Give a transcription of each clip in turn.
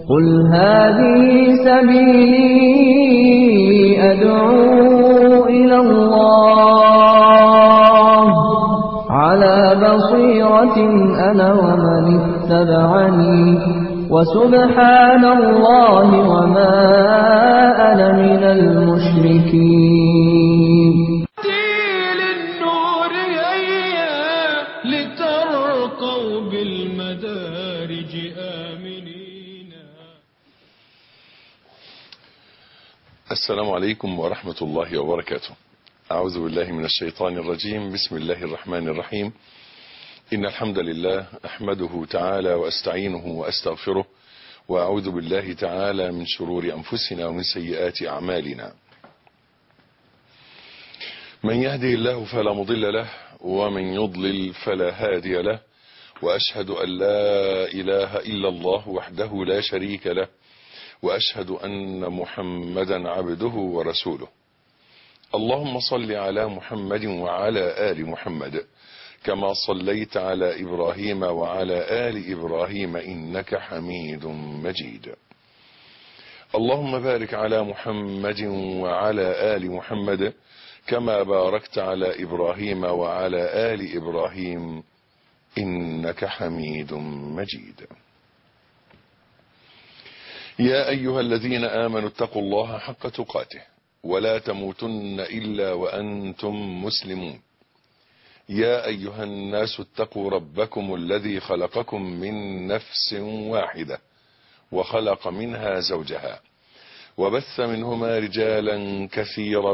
قل هذه سبيلي أدعو إلى الله على بصيرة أنا ومن اتبعني وسبحان الله وما أنا من المشركين. للنور هيا لترقوا بالمدارج آمنين. السلام عليكم ورحمة الله وبركاته. أعوذ بالله من الشيطان الرجيم. بسم الله الرحمن الرحيم. إن الحمد لله أحمده تعالى وأستعينه وأستغفره وأعوذ بالله تعالى من شرور أنفسنا ومن سيئات أعمالنا. من يهده الله فلا مضل له ومن يضلل فلا هادي له، وأشهد أن لا إله إلا الله وحده لا شريك له، وأشهد أن محمدا عبده ورسوله. اللهم صل على محمد وعلى آل محمد كما صليت على إبراهيم وعلى آل إبراهيم إنك حميد مجيد. اللهم بارك على محمد وعلى آل محمد كما باركت على إبراهيم وعلى آل إبراهيم إنك حميد مجيد. يا أيها الذين آمنوا اتقوا الله حق تقاته ولا تموتن إلا وأنتم مسلمون. يا أيها الناس اتقوا ربكم الذي خلقكم من نفس واحدة وخلق منها زوجها وبث منهما رجالا كثيرا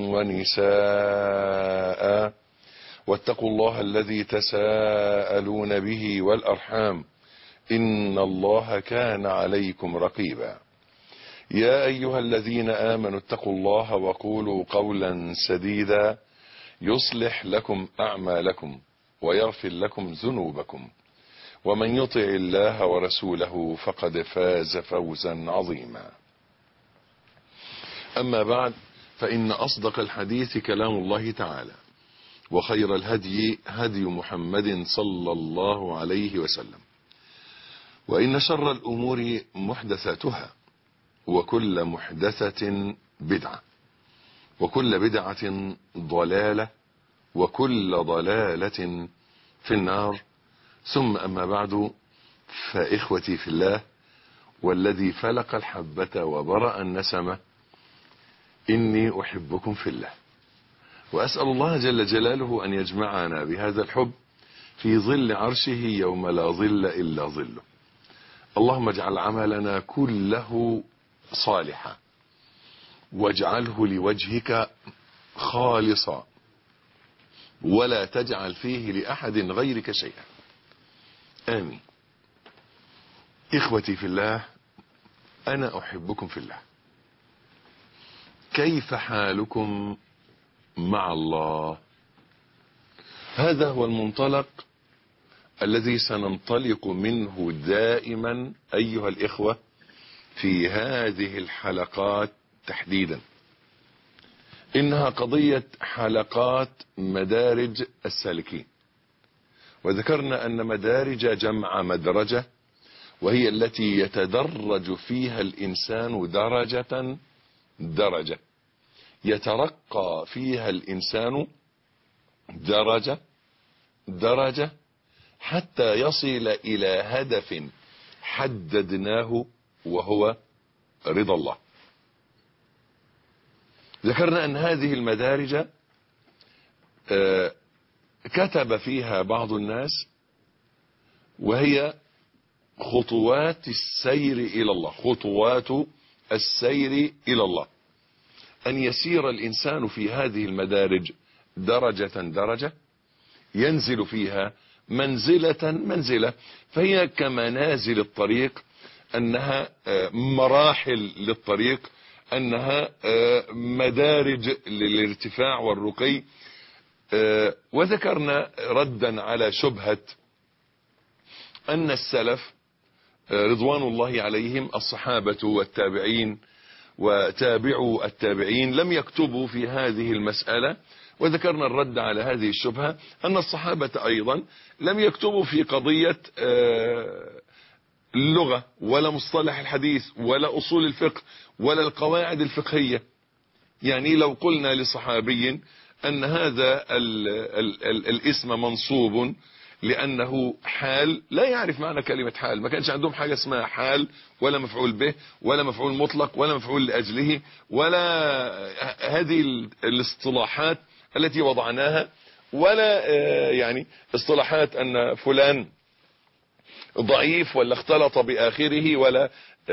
ونساء، واتقوا الله الذي تساءلون به والأرحام إن الله كان عليكم رقيبا. يا أيها الذين آمنوا اتقوا الله وقولوا قولا سديدا يصلح لكم أعمالكم ويغفر لكم ذنوبكم، ومن يطع الله ورسوله فقد فاز فوزا عظيما. أما بعد، فإن أصدق الحديث كلام الله تعالى، وخير الهدي هدي محمد صلى الله عليه وسلم، وإن شر الأمور محدثاتها، وكل محدثة بدعة، وكل بدعة ضلالة، وكل ضلالة في النار. ثم أما بعد، فإخوتي في الله والذي فلق الحبة وبرأ النسمة، إني أحبكم في الله، وأسأل الله جل جلاله أن يجمعنا بهذا الحب في ظل عرشه يوم لا ظل إلا ظله. اللهم اجعل عملنا كله صالحا، واجعله لوجهك خالصا، ولا تجعل فيه لأحد غيرك شيئا. آمين. إخوتي في الله، أنا أحبكم في الله. كيف حالكم مع الله؟ هذا هو المنطلق الذي سننطلق منه دائما أيها الإخوة في هذه الحلقات تحديدا. إنها قضية حلقات مدارج السالكين، وذكرنا أن مدارج جمع مدرجة، وهي التي يتدرج فيها الإنسان درجة درجة، يترقى فيها الإنسان درجة درجة حتى يصل إلى هدف حددناه وهو رضا الله. ذكرنا أن هذه المدارج كتب فيها بعض الناس، وهي خطوات السير إلى الله، خطوات السير إلى الله، أن يسير الإنسان في هذه المدارج درجة درجة، ينزل فيها منزلة منزلة، فهي كمنازل الطريق، أنها مراحل للطريق، أنها مدارج للارتفاع والرقي. وذكرنا ردا على شبهة أن السلف رضوان الله عليهم، الصحابة والتابعين وتابعوا التابعين، لم يكتبوا في هذه المسألة، وذكرنا الرد على هذه الشبهة أن الصحابة أيضا لم يكتبوا في قضية اللغة ولا مصطلح الحديث ولا أصول الفقه ولا القواعد الفقهية. يعني لو قلنا لصحابي أن هذا الاسم منصوب لأنه حال، لا يعرف معنى كلمة حال، ما كانش عندهم حاجة اسمها حال ولا مفعول به ولا مفعول مطلق ولا مفعول لأجله ولا هذه الاصطلاحات التي وضعناها، ولا يعني اصطلاحات أن فلان ضعيف ولا اختلط بآخره ولا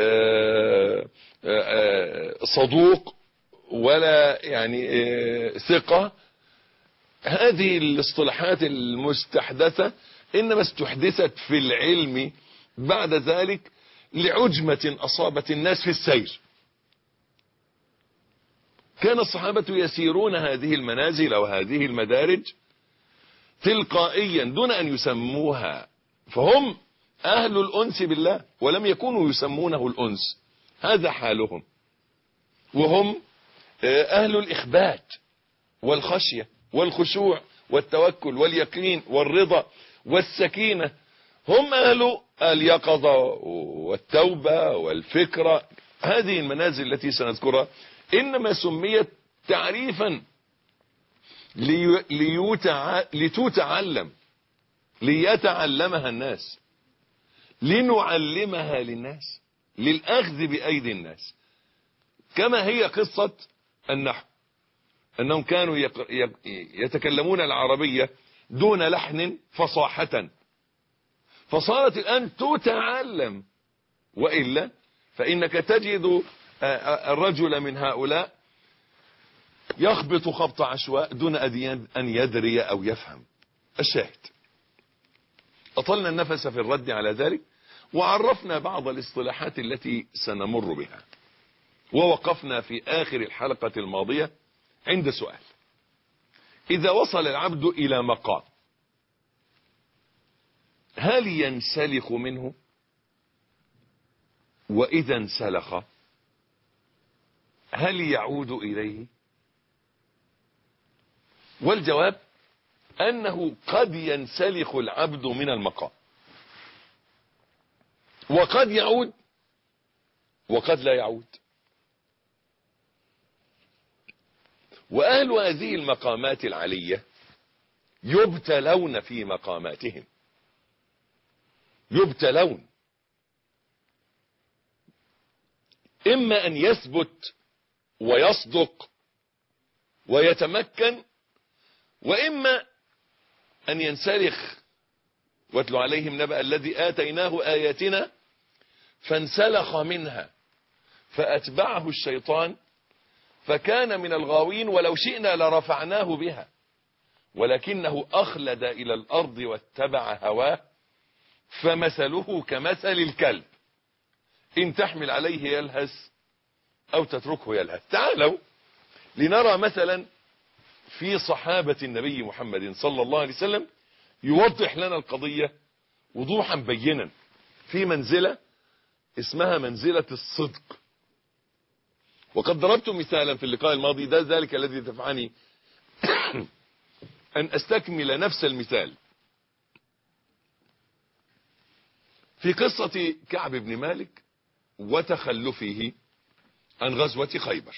صدوق ولا يعني ثقة. هذه الاصطلاحات المستحدثة إنما استحدثت في العلم بعد ذلك لعجمة أصابت الناس في السير. كان الصحابة يسيرون هذه المنازل وهذه المدارج تلقائيا دون أن يسموها، فهم أهل الأنس بالله ولم يكونوا يسمونه الأنس، هذا حالهم. وهم أهل الإخبات والخشية والخشوع والتوكل واليقين والرضا والسكينة، هم أهل اليقظة والتوبة والفكرة. هذه المنازل التي سنذكرها إنما سميت تعريفا لتتعلم، ليتعلمها الناس، لنعلمها للناس، للأخذ بأيدي الناس. كما هي قصة النحو، أنهم كانوا يتكلمون العربية دون لحن فصاحة، فصارت الآن تتعلم. وإلا فإنك تجد الرجل من هؤلاء يخبط خبط عشواء دون أن يدري أو يفهم. الشاهد، أطلنا النفس في الرد على ذلك وعرفنا بعض الاصطلاحات التي سنمر بها، ووقفنا في آخر الحلقة الماضية عند سؤال: إذا وصل العبد إلى مقام هل ينسلخ منه؟ وإذا انسلخ هل يعود إليه؟ والجواب أنه قد ينسلخ العبد من المقام، وقد يعود وقد لا يعود. وأهل هذه المقامات العلية يبتلون في مقاماتهم، يبتلون، إما أن يثبت ويصدق ويتمكن، وإما أن ينسلخ. واتل عليهم نبأ الذي آتيناه آياتنا فانسلخ منها فأتبعه الشيطان فكان من الغاوين ولو شئنا لرفعناه بها ولكنه أخلد إلى الأرض واتبع هواه فمثله كمثل الكلب إن تحمل عليه يلهث أو تتركه يلهث. تعالوا لنرى مثلا في صحابة النبي محمد صلى الله عليه وسلم يوضح لنا القضية وضوحا بينا في منزلة اسمها منزلة الصدق. وقد ضربت مثالا في اللقاء الماضي، ده ذلك الذي دفعني أن أستكمل نفس المثال في قصة كعب بن مالك وتخلفه عن غزوة خيبر.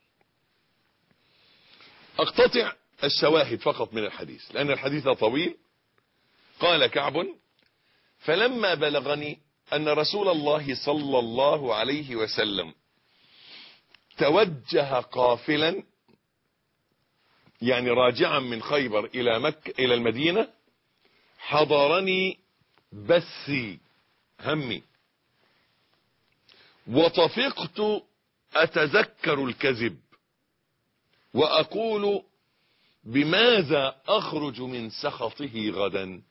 أقتطع الشواهد فقط من الحديث لأن الحديث طويل. قال كعب: فلما بلغني أن رسول الله صلى الله عليه وسلم توجه قافلا، يعني راجعا من خيبر إلى مكة إلى المدينة، حضرني بثي، همي، وطفقت أتذكر الكذب وأقول بماذا أخرج من سخطه غدا.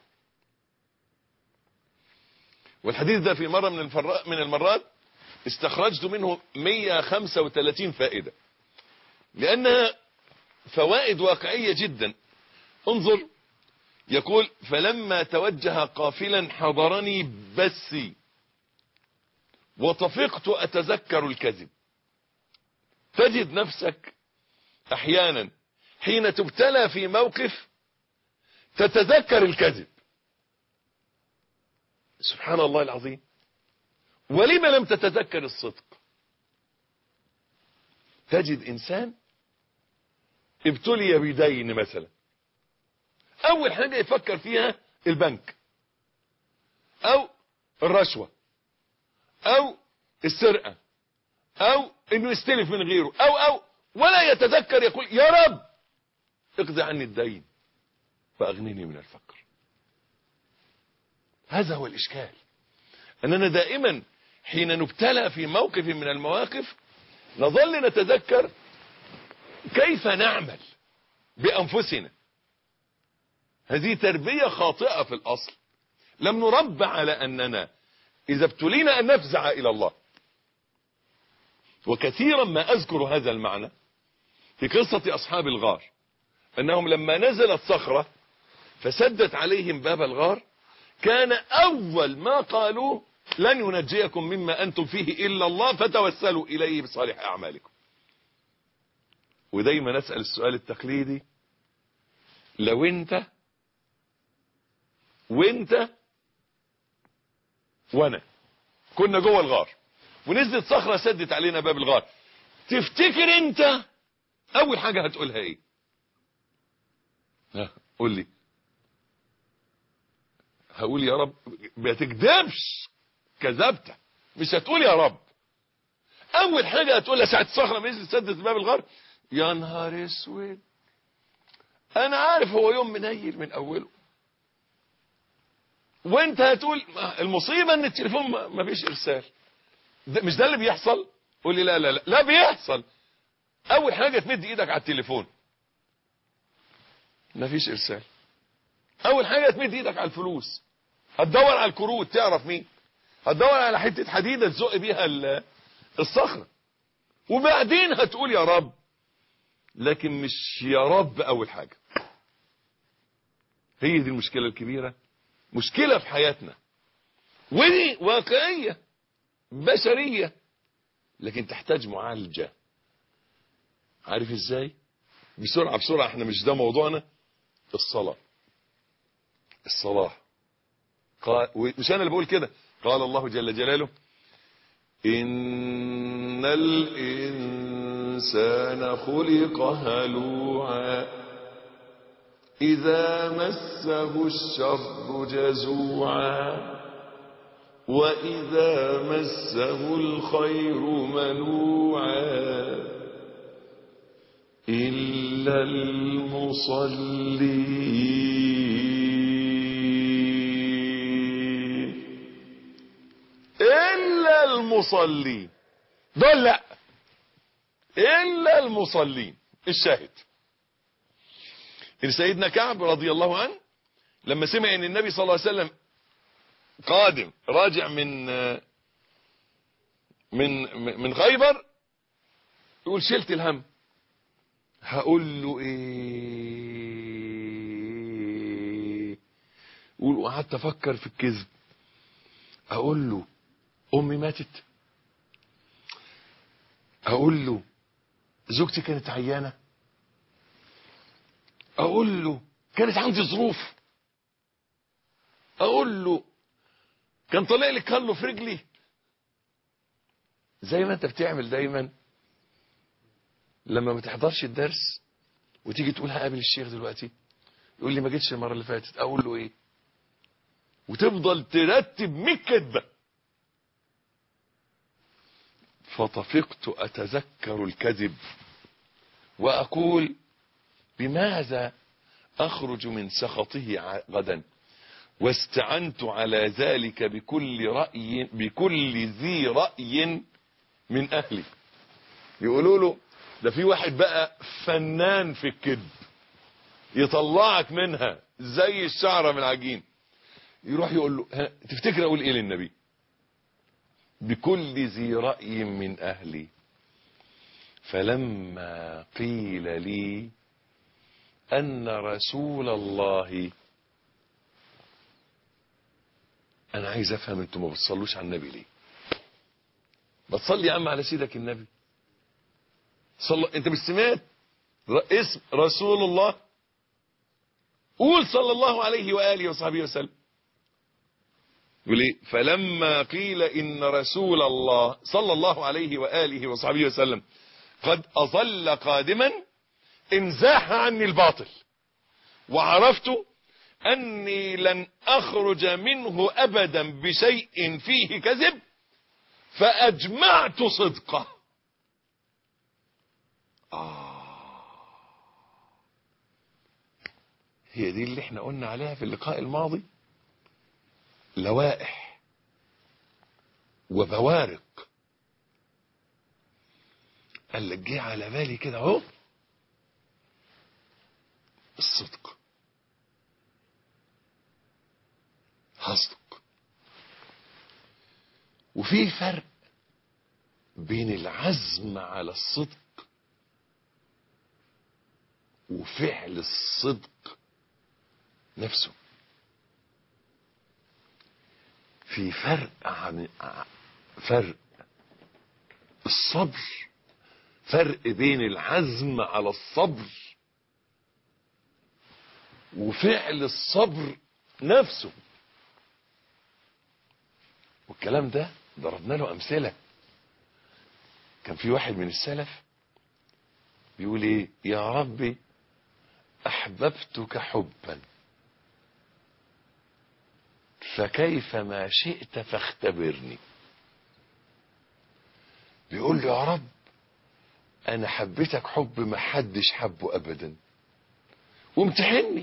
والحديث ده في مرة من المرات استخرجت منه 135 فائدة لأنها فوائد واقعية جدا. انظر، يقول: فلما توجه قافلا حضرني بثي وطفقت أتذكر الكذب. تجد نفسك أحيانا حين تبتلى في موقف تتذكر الكذب. سبحان الله العظيم. ولم لم تتذكر الصدق؟ تجد إنسان ابتلي بدين مثلا، أول حاجة يفكر فيها البنك أو الرشوة أو السرقة أو إنه يستلف من غيره أو ولا يتذكر يقول يا رب اقضي عني الدين فأغنني من الفقر. هذا هو الإشكال، أننا دائما حين نبتلى في موقف من المواقف نظل نتذكر كيف نعمل بأنفسنا. هذه تربية خاطئة في الأصل. لم نربى على أننا إذا ابتلينا أن نفزع إلى الله. وكثيرا ما أذكر هذا المعنى في قصة أصحاب الغار، أنهم لما نزلت صخرة فسدت عليهم باب الغار، كان أول ما قالوا لن ينجيكم مما أنتم فيه إلا الله فتوسلوا إليه بصالح أعمالكم. ودايما نسأل السؤال التقليدي، لو انت وانت وانا كنا جوه الغار ونزلت صخرة سدت علينا باب الغار، تفتكر انت اول حاجة هتقولها ايه؟ قول لي. هقول يا رب. ما تكذبش، كذبت، مش هتقول يا رب. اول حاجة هتقولها ساعة الصخرة نزلت سدت باب الغار، يا نهار اسود، انا عارف هو يوم منيل من اوله. وانت هتقول المصيبة ان التليفون ما فيش ارسال. مش ده اللي بيحصل؟ قول لي لا لا لا لا بيحصل. اول حاجة تمد ايدك على التليفون ما فيش ارسال. اول حاجة تمد ايدك على الفلوس، هتدور على الكروت تعرف مين، هتدور على حتة حديدة تزق بيها الصخرة، وبعدين هتقول يا رب. لكن مش يا رب اول حاجة. هي دي المشكلة الكبيرة، مشكلة في حياتنا، ودي واقعية بشرية، لكن تحتاج معالجة. عارف ازاي؟ بسرعة بسرعة، احنا مش ده موضوعنا. الصلاة مش انا اللي بقول كده، قال الله جل جلاله إن الإنسان خلق هلوعا إذا مسه الشر جزوعا وإذا مسه الخير منوعا إلا المصلين دول لا، إلا المصلين. الشاهد إن سيدنا كعب رضي الله عنه لما سمع ان النبي صلى الله عليه وسلم قادم راجع من خيبر، يقول شلت الهم. هقول له ايه؟ يقول وقعدت افكر في الكذب. اقول له امي ماتت، اقول له زوجتي كانت عيانة، اقول له كانت عندي ظروف، اقول له كان طالع لي كله في رجلي. زي ما انت بتعمل دايما لما ما تحضرش الدرس وتيجي تقول هقابل الشيخ دلوقتي، يقول لي ما جيتش المره اللي فاتت، اقول له ايه؟ وتفضل ترتب 100 كذبه. فطفقت اتذكر الكذب واقول بماذا اخرج من سخطه غدا، واستعنت على ذلك بكل ذي رأي من اهلي. يقولوا له ده في واحد بقى فنان في الكذب يطلعك منها زي الشعرة من العجين. يروح يقول له تفتكر اقول ايه للنبي؟ بكل ذي رأي من اهلي. فلما قيل لي ان رسول الله، انا عايز افهم انتم ما بتصلوش على النبي ليه؟ ما تصلي يا عم على سيدك النبي. انت مش سمعت اسم رسول الله؟ قول صلى الله عليه وآله وصحبه وسلم. يقول ايه؟ فلما قيل ان رسول الله صلى الله عليه وآله وصحبه وسلم قد أظل قادما انزاح عني الباطل وعرفت أني لن أخرج منه أبدا بشيء فيه كذب فأجمعت صدقه. هي دي اللي احنا قلنا عليها في اللقاء الماضي، لوائح وبوارق. قال لك جه على بالي كده اهو الصدق، هصدق. وفي فرق بين العزم على الصدق وفعل الصدق نفسه. في فرق الصبر، فرق بين العزم على الصبر وفعل الصبر نفسه. والكلام ده ضربنا له أمثلة. كان في واحد من السلف بيقول ايه؟ يا ربي أحببتك حبا فكيف ما شئت فاختبرني. بيقول له يا رب أنا حبيتك حب ما حدش حبه أبدا وامتحني.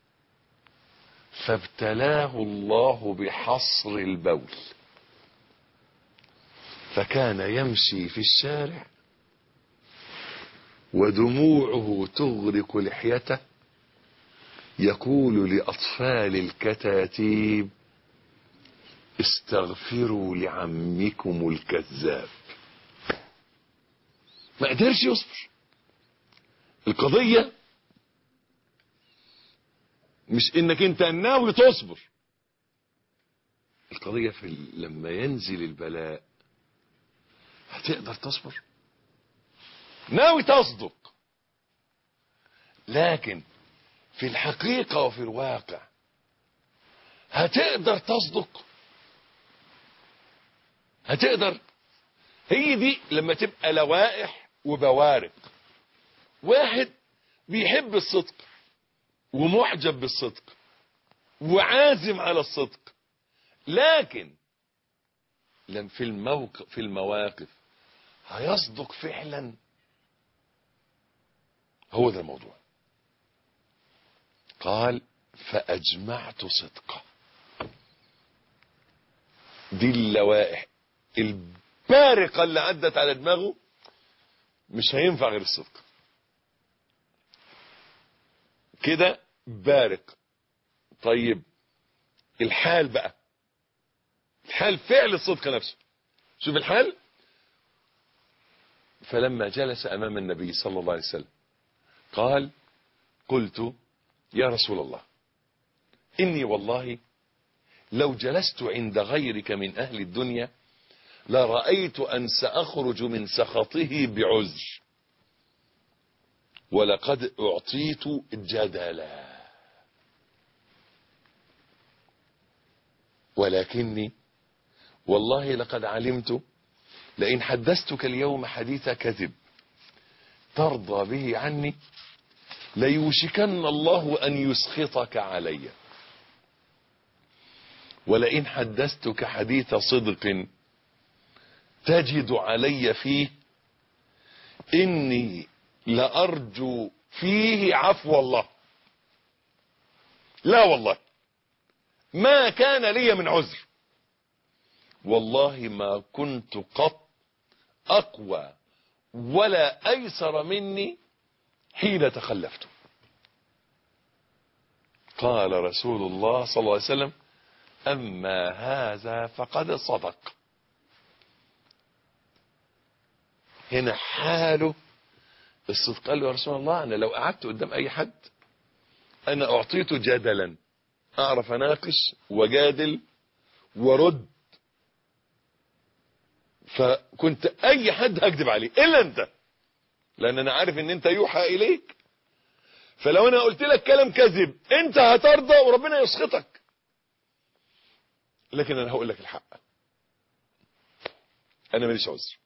فابتلاه الله بحصر البول، فكان يمشي في الشارع ودموعه تغرق لحيته يقول لأطفال الكتاتيب استغفروا لعمكم الكذاب. ما قدرش يصبر. القضية مش انك انت ناوي تصبر، القضية في لما ينزل البلاء هتقدر تصبر؟ ناوي تصدق، لكن في الحقيقة وفي الواقع هتقدر تصدق؟ هتقدر؟ هي دي لما تبقى لوائح وبوارق. واحد بيحب الصدق ومعجب بالصدق وعازم على الصدق، لكن لم في المواقف هيصدق فعلا. هو ده الموضوع. قال فأجمعت صدقه. دي اللوائح البارقة اللي عدت على دماغه، مش هينفع غير الصدق كده بارق. طيب الحال بقى، الحال فعل الصدق نفسه. شوف الحال. فلما جلس أمام النبي صلى الله عليه وسلم قال قلت يا رسول الله إني والله لو جلست عند غيرك من أهل الدنيا لرأيت أن سأخرج من سخطه بعذر ولقد أعطيت جدلا ولكني والله لقد علمت لئن حدثتك اليوم حديث كذب ترضى به عني ليوشكن الله أن يسخطك علي، ولئن حدثتك حديث صدق تجد علي فيه إني لأرجو فيه عفو الله. لا والله ما كان لي من عذر، والله ما كنت قط أقوى ولا أيسر مني حين تخلفت. قال رسول الله صلى الله عليه وسلم أما هذا فقد صدق. هنا حاله الصدق. قال له يا رسول الله أنا لو قعدت قدام أي حد أنا أعطيته جدلا، أعرف أناقش وجادل ورد، فكنت أي حد هكذب عليه إلا أنت، لأن أنا عارف أن أنت يوحى إليك، فلو أنا قلت لك كلام كذب أنت هترضى وربنا يسخطك. لكن انا هقول لك الحق، انا ماليش عذر.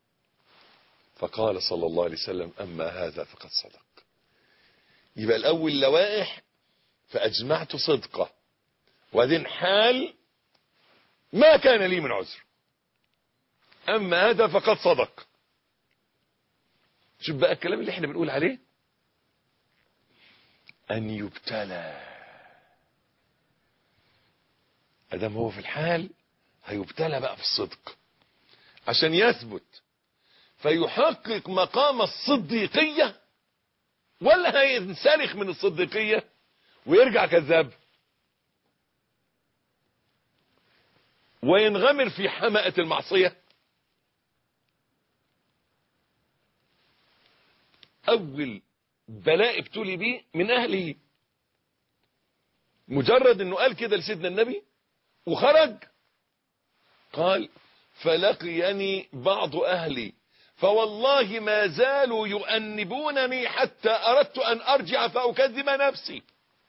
فقال صلى الله عليه وسلم اما هذا فقد صدق. يبقى الاول لوائح فاجمعت صدقه، وبعدين حال ما كان لي من عذر، اما هذا فقد صدق. شوف بقى الكلام اللي احنا بنقول عليه، ان يبتلى. ادام هو في الحال هيبتلى بقى في الصدق عشان يثبت فيحقق مقام الصديقية، ولا هينسلخ من الصديقية ويرجع كذاب وينغمر في حماءة المعصية. اول بلاء ابتلي بيه من اهله، مجرد انه قال كده لسيدنا النبي وخرج، قال فلقيني بعض اهلي فوالله ما زالوا يؤنبونني حتى اردت ان ارجع فاكذب نفسي.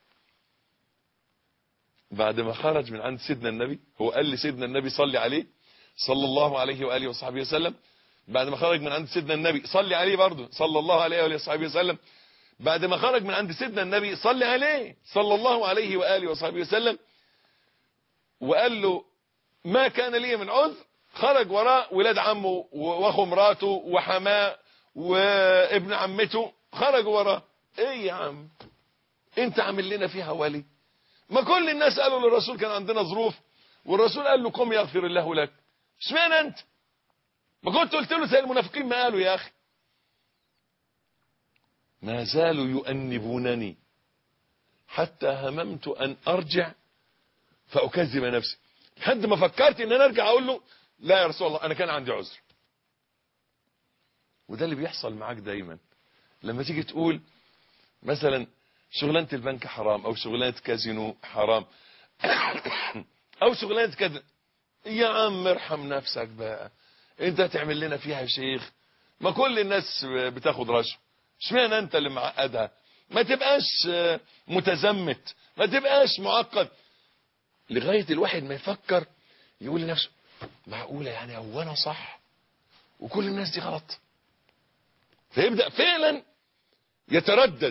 بعد ما خرج من عند سيدنا النبي، هو قال لسيدنا النبي صلي عليه صلى الله عليه وآله وصحبه وسلم، بعد ما خرج من عند سيدنا النبي صلي عليه برضه صلى الله عليه وآله وصحبه وسلم، بعد ما خرج من عند سيدنا النبي صلي عليه صلى الله عليه وآله وصحبه وسلم، وقال له ما كان لي من عذر، خرج وراء ولاد عمه واخو مراته وحماه وابن عمته، خرجوا وراه. ايه يا عم انت عامل لنا فيها ولي؟ ما كل الناس قالوا للرسول كان عندنا ظروف، والرسول قال له قم يغفر الله لك، اشمعنى انت؟ ما كنت قلت له زي المنافقين ما قالوا يا اخي. ما زالوا يؤنبونني حتى هممت ان ارجع فاكذب نفسي، لحد ما فكرت ان انا ارجع اقول له لا يا رسول الله انا كان عندي عذر. وده اللي بيحصل معاك دايما لما تيجي تقول مثلا شغلانه البنك حرام، او شغلانه كازينو حرام، او شغلانه كذا. يا عم ارحم نفسك بقى، انت هتعمل لنا فيها يا شيخ؟ ما كل الناس بتاخد رشوه، اشمعنى انت اللي معقدها؟ ما تبقاش متزمت، ما تبقاش معقد. لغايه الواحد ما يفكر يقول لنفسه معقوله يعني هو انا صح وكل الناس دي غلط؟ فيبدا فعلا يتردد.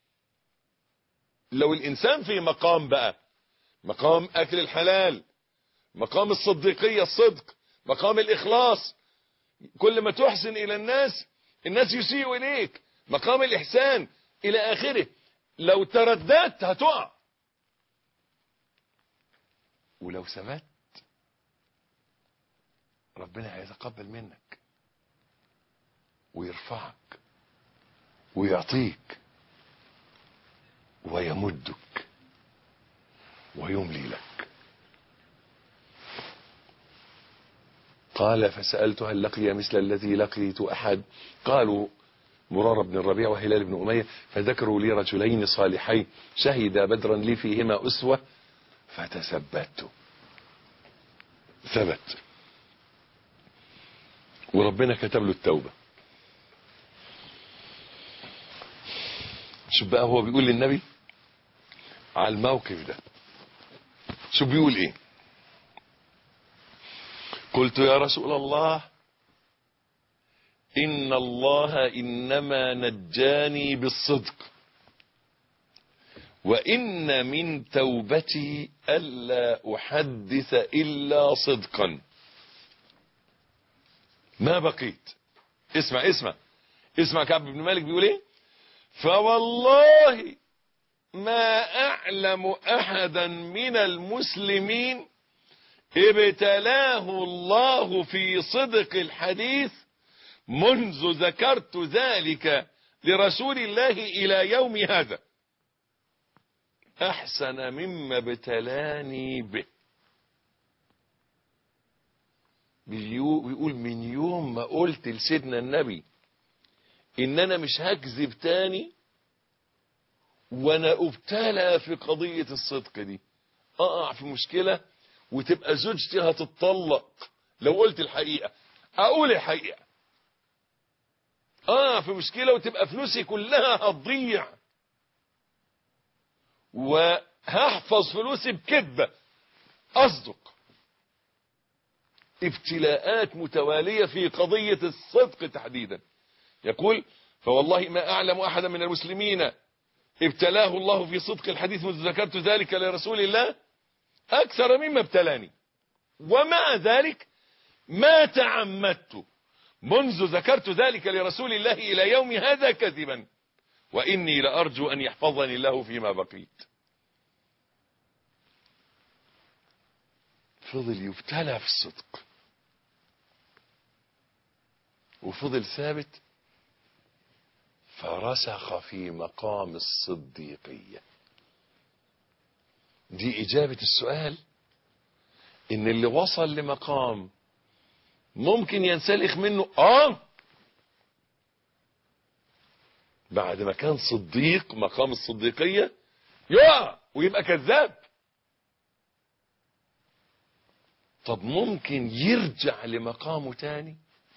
لو الانسان في مقام بقى، مقام اكل الحلال، مقام الصديقيه الصدق، مقام الاخلاص، كل ما تحسن الى الناس الناس يسيئوا اليك، مقام الاحسان الى اخره، لو ترددت هتقع. ولو ثبت ربنا هيتقبل منك ويرفعك ويعطيك ويمدك ويملي لك. قال فسألت هل لقي مثل الذي لقيت أحد؟ قالوا مرار بن الربيع وهلال بن أمية، فذكروا لي رجلين صالحين شهدا بدرا لي فيهما أسوة فتثبت. ثبت وربنا كتب له التوبة. شوف بقى هو بيقول للنبي على الموقف ده، شوف بيقول ايه؟ قلت يا رسول الله إن الله إنما نجاني بالصدق، وإن من توبتي ألا أحدث إلا صدقا ما بقيت. اسمع كعب بن مالك بيقول ايه؟ فوالله ما أعلم أحدا من المسلمين ابتلاه الله في صدق الحديث منذ ذكرت ذلك لرسول الله إلى يوم هذا أحسن مما ابتلاني به. بيقول من يوم ما قلت لسيدنا النبي إن أنا مش هكذب تاني وأنا أبتلى في قضية الصدق دي، أقع في مشكلة وتبقى زوجتي هتتطلق لو قلت الحقيقة، أقول الحقيقة. في مشكلة وتبقى فلوسي كلها هتضيع وهحفظ فلوسي بكذبة، أصدق ابتلاءات متوالية في قضية الصدق تحديدا. يقول: فوالله ما أعلم أحدا من المسلمين ابتلاه الله في صدق الحديث منذ ذكرت ذلك لرسول الله أكثر مما ابتلاني، ومع ذلك ما تعمدت منذ ذكرت ذلك لرسول الله إلى يوم هذا كذبا، وإني لأرجو أن يحفظني الله فيما بقيت. فضل يبتلى في الصدق وفضل ثابت، فرسخ في مقام الصديقية. دي إجابة السؤال، إن اللي وصل لمقام ممكن ينسلخ منه بعد ما كان صديق، مقام الصديقية، يقع ويبقى كذاب. طب ممكن يرجع لمقامه تاني؟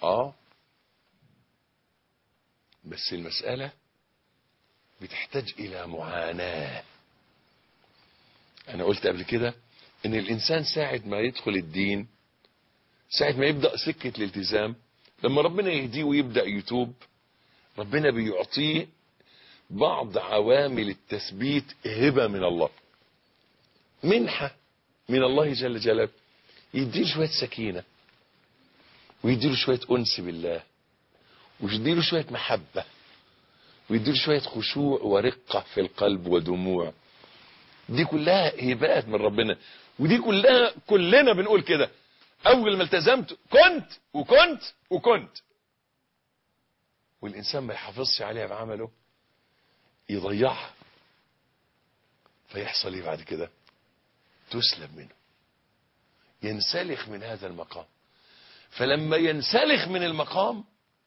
بس المسألة بتحتاج إلى معاناة. أنا قلت قبل كده إن الإنسان ساعة ما يدخل الدين، ساعة ما يبدأ سكة الالتزام، لما ربنا يهديه ويبدأ يتوب، ربنا بيعطيه بعض عوامل التثبيت، هبة من الله، منحة من الله جل جلاله. يديله شوية سكينة، ويديله شوية أنس بالله، ويديله شوية محبة، ويديله شوية خشوع ورقة في القلب ودموع. دي كلها هبات من ربنا، ودي كلها كلنا بنقول كده. أول ما التزمت كنت والإنسان ما يحافظش عليها بعمله يضيعها، فيحصل ايه بعد كده؟ تسلب منه، ينسلخ من هذا المقام. فلما ينسلخ من المقام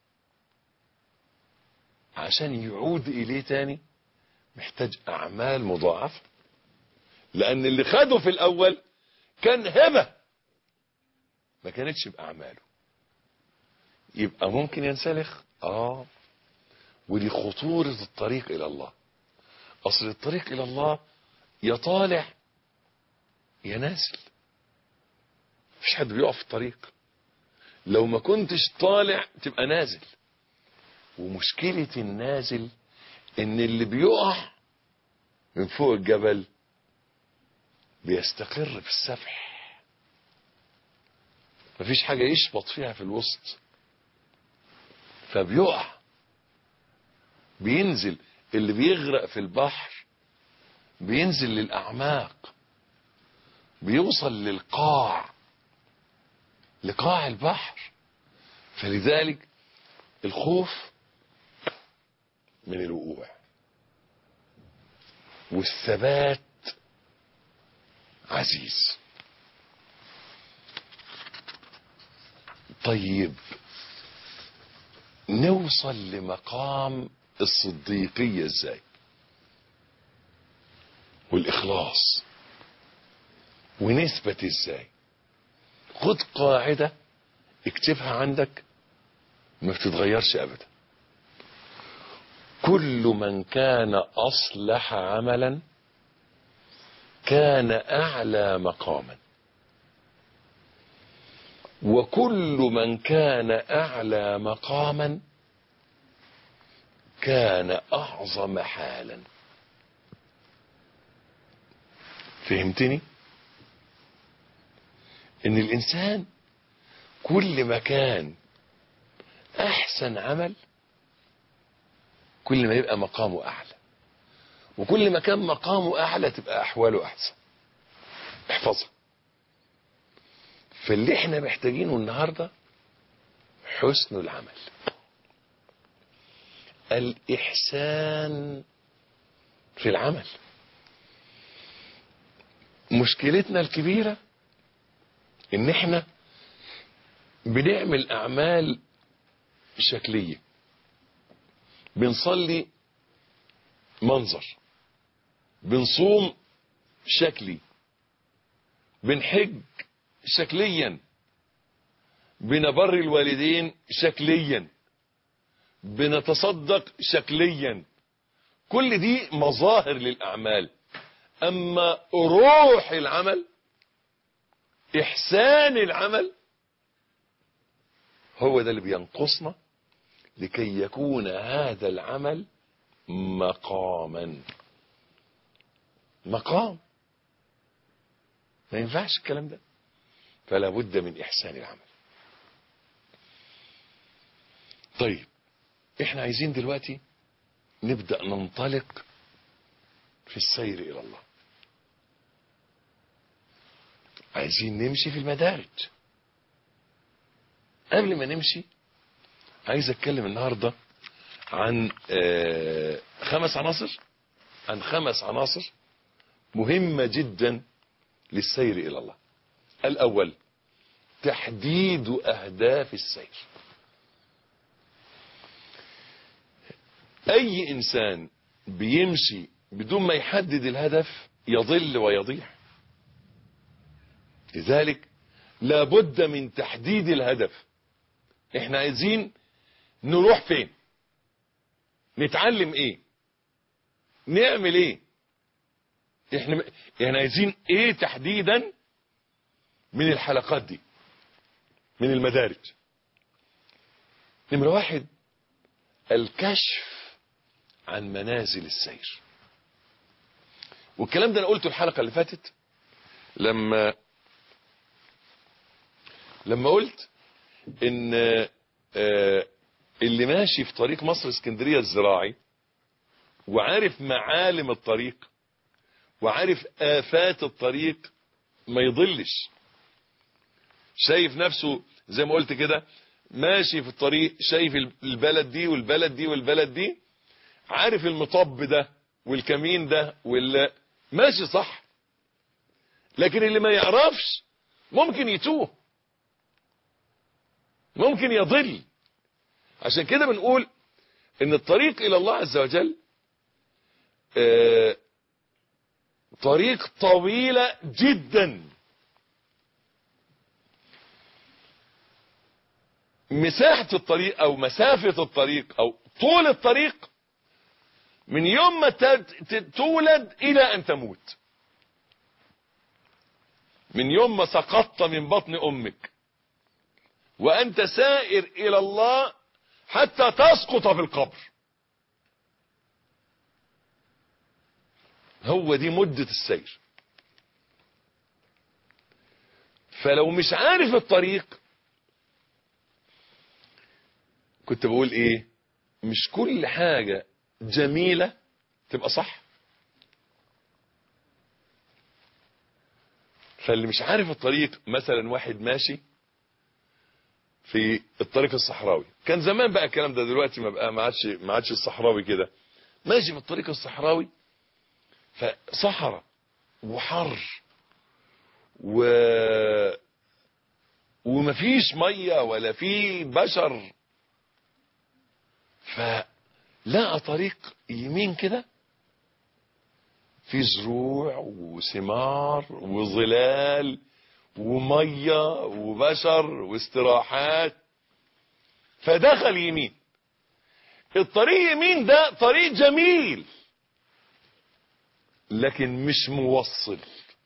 عشان يعود إليه تاني محتاج أعمال مضاعفة، لأن اللي خده في الأول كان هبة ما كانتش بأعماله. يبقى ممكن ينسلخ. ودي خطورة الطريق إلى الله. أصل الطريق إلى الله يا طالع يا نازل، مفيش حد بيقف في الطريق. لو ما كنتش طالع تبقى نازل. ومشكلة النازل ان اللي بيقع من فوق الجبل بيستقر في السفح، مفيش حاجة يشبط فيها في الوسط، فبيقع، بينزل. اللي بيغرق في البحر بينزل للأعماق، بيوصل للقاع، لقاع البحر. فلذلك الخوف من الوقوع، والثبات عزيز. طيب نوصل لمقام الصديقية ازاي؟ والإخلاص، ونثبت ازاي؟ خد قاعدة اكتبها عندك ما بتتغيرش ابدا: كل من كان أصلح عملا كان أعلى مقاما، وكل من كان أعلى مقاما كان أعظم حالا. فهمتني؟ إن الإنسان كل ما كان أحسن عمل كل ما يبقى مقامه أعلى، وكل ما كان مقامه أعلى تبقى أحواله أحسن. احفظها. فاللي احنا محتاجينه النهاردة حسن العمل، الإحسان في العمل. مشكلتنا الكبيرة ان احنا بنعمل أعمال شكلية، بنصلي منظر، بنصوم شكلي، بنحج شكليا، بنبر الوالدين شكليا، بنتصدق شكليا. كل دي مظاهر للأعمال. أما روح العمل، إحسان العمل، هو ده اللي بينقصنا لكي يكون هذا العمل مقاما. مقام ما ينفعش الكلام ده، فلا بد من إحسان العمل. طيب احنا عايزين دلوقتي نبدأ ننطلق في السير إلى الله. عايزين نمشي في المدارج. قبل ما نمشي عايز اتكلم النهاردة عن 5 عناصر، عن 5 عناصر مهمة جدا للسير إلى الله. الأول تحديد أهداف السير. أي إنسان بيمشي بدون ما يحدد الهدف يضل ويضيع. لذلك لابد من تحديد الهدف. احنا عايزين نروح فين، نتعلم ايه، نعمل ايه، احنا عايزين ايه تحديدا من الحلقات دي، من المدارج. نمرة 1 الكشف عن منازل السير. والكلام ده انا قلته الحلقة اللي فاتت لما قلت ان اللي ماشي في طريق مصر اسكندرية الزراعي وعارف معالم الطريق وعارف آفات الطريق ما يضلش. شايف نفسه زي ما قلت كده ماشي في الطريق، شايف البلد دي والبلد دي والبلد دي، عارف المطب ده والكمين ده ماشي صح. لكن اللي ما يعرفش ممكن يتوه، ممكن يضل. عشان كده بنقول ان الطريق الى الله عز وجل طريق طويلة جدا. مساحة الطريق او مسافة الطريق او طول الطريق من يوم ما تولد الى ان تموت، من يوم ما سقطت من بطن امك وانت سائر الى الله حتى تسقط في القبر. هو دي مدة السير. فلو مش عارف الطريق، كنت بقول ايه، مش كل حاجة جميلة تبقى صح. فاللي مش عارف الطريق، مثلا واحد ماشي في الطريق الصحراوي، كان زمان بقى الكلام ده، دلوقتي ما عادش الصحراوي كده، ماشي في الطريق الصحراوي فصحراء وحر ومفيش ميه ولا في بشر، فلقى طريق يمين كده في زروع وثمار وظلال وميه وبشر واستراحات، فدخل يمين. الطريق يمين ده طريق جميل لكن مش موصل.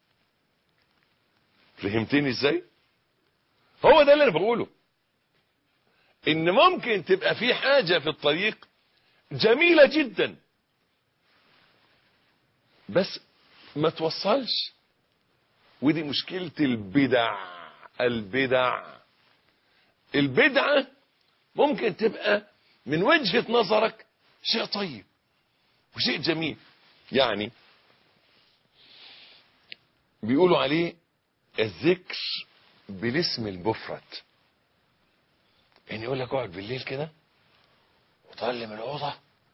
فهمتني ازاي؟ هو ده اللي انا بقوله، ان ممكن تبقى في حاجة في الطريق جميلة جدا بس ما توصلش. ودي مشكلة البدعة ممكن تبقى من وجهة نظرك شيء طيب وشيء جميل. يعني بيقولوا عليه الذكر بالاسم المفرد. يعني يقول لك اقعد بالليل كده وطلم الأوضة،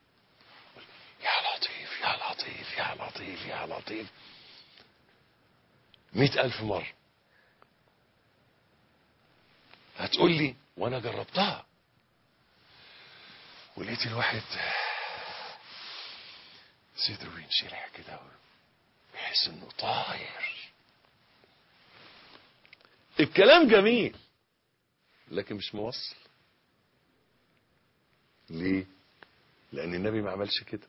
يا لطيف يا لطيف يا لطيف يا لطيف 100,000 مرة. هتقول لي وانا جربتها ولقيت الواحد صدره بينشرح كده ويحس انه طاير. الكلام جميل لكن مش موصل. ليه؟ لان النبي ما عملش كده.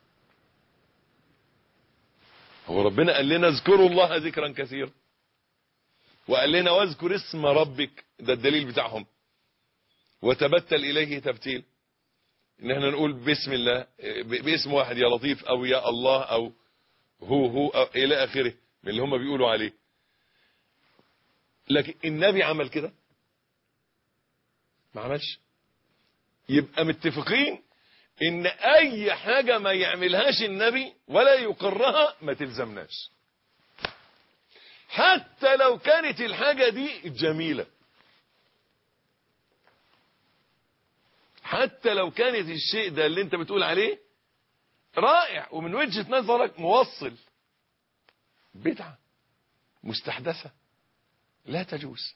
هو ربنا قال لنا اذكروا الله ذكرا كثيرا، وقال لنا واذكر اسم ربك، ده الدليل بتاعهم. وتبتل إليه تبتيل، إن احنا نقول بسم الله باسم واحد، يا لطيف أو يا الله أو هو أو إلى آخره من اللي هم بيقولوا عليه. لكن النبي عمل كده؟ ما عملش. يبقى متفقين ان اي حاجة ما يعملهاش النبي ولا يقرها ما تلزمناش، حتى لو كانت الحاجة دي جميلة، حتى لو كانت الشيء ده اللي انت بتقول عليه رائع ومن وجهة نظرك موصل، بدعة مستحدثة لا تجوز.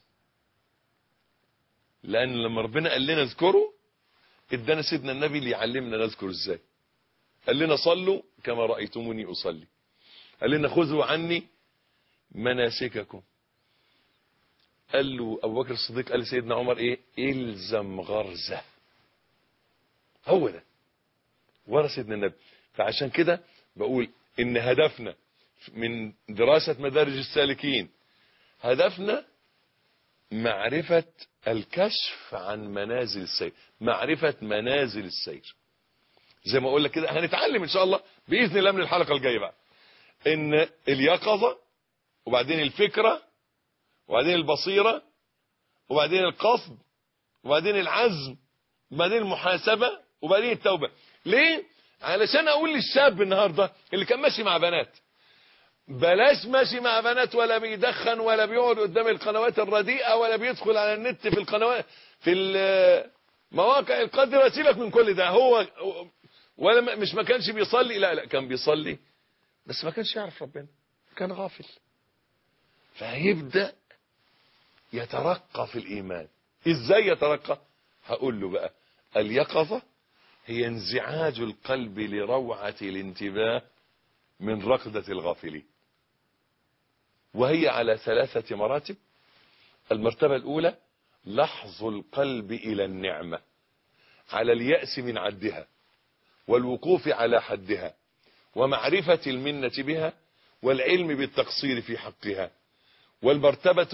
لان لما ربنا قال لنا اذكروا ادانا سيدنا النبي اللي يعلمنا نذكر ازاي. قال لنا صلوا كما رأيتموني اصلي، قال لنا خذوا عني مناسككم. قال له ابو بكر الصديق قال لسيدنا عمر ايه؟ الزم غرزه. هو ده ورا سيدنا النبي. فعشان كده بقول ان هدفنا من دراسة مدارج السالكين هدفنا معرفة الكشف عن منازل السير، معرفة منازل السير. زي ما اقول لك كده هنتعلم ان شاء الله باذن الله من الحلقة الجاية بقى ان اليقظة، وبعدين الفكرة، وبعدين البصيرة، وبعدين القصد، وبعدين العزم، وبعدين المحاسبة، وبعدين التوبة. ليه؟ علشان اقول للشاب النهاردة اللي كان ماشي مع بنات بلاش ماشي مع بنات ولا بيدخن ولا بيقعد قدام القنوات الرديئة ولا بيدخل على النت في القنوات في المواقع القذرة. سيبك من كل ده. هو ولا مش ما كانش بيصلي، لا كان بيصلي بس ما كانش يعرف ربنا، كان غافل. فهيبدأ يترقى في الإيمان. ازاي يترقى؟ هقول له بقى اليقظة هي انزعاج القلب لروعة الانتباه من رقدة الغافلين، وهي على 3 مراتب. المرتبة الأولى لحظ القلب إلى النعمة على اليأس من عدها والوقوف على حدها ومعرفة المنة بها والعلم بالتقصير في حقها. والمرتبة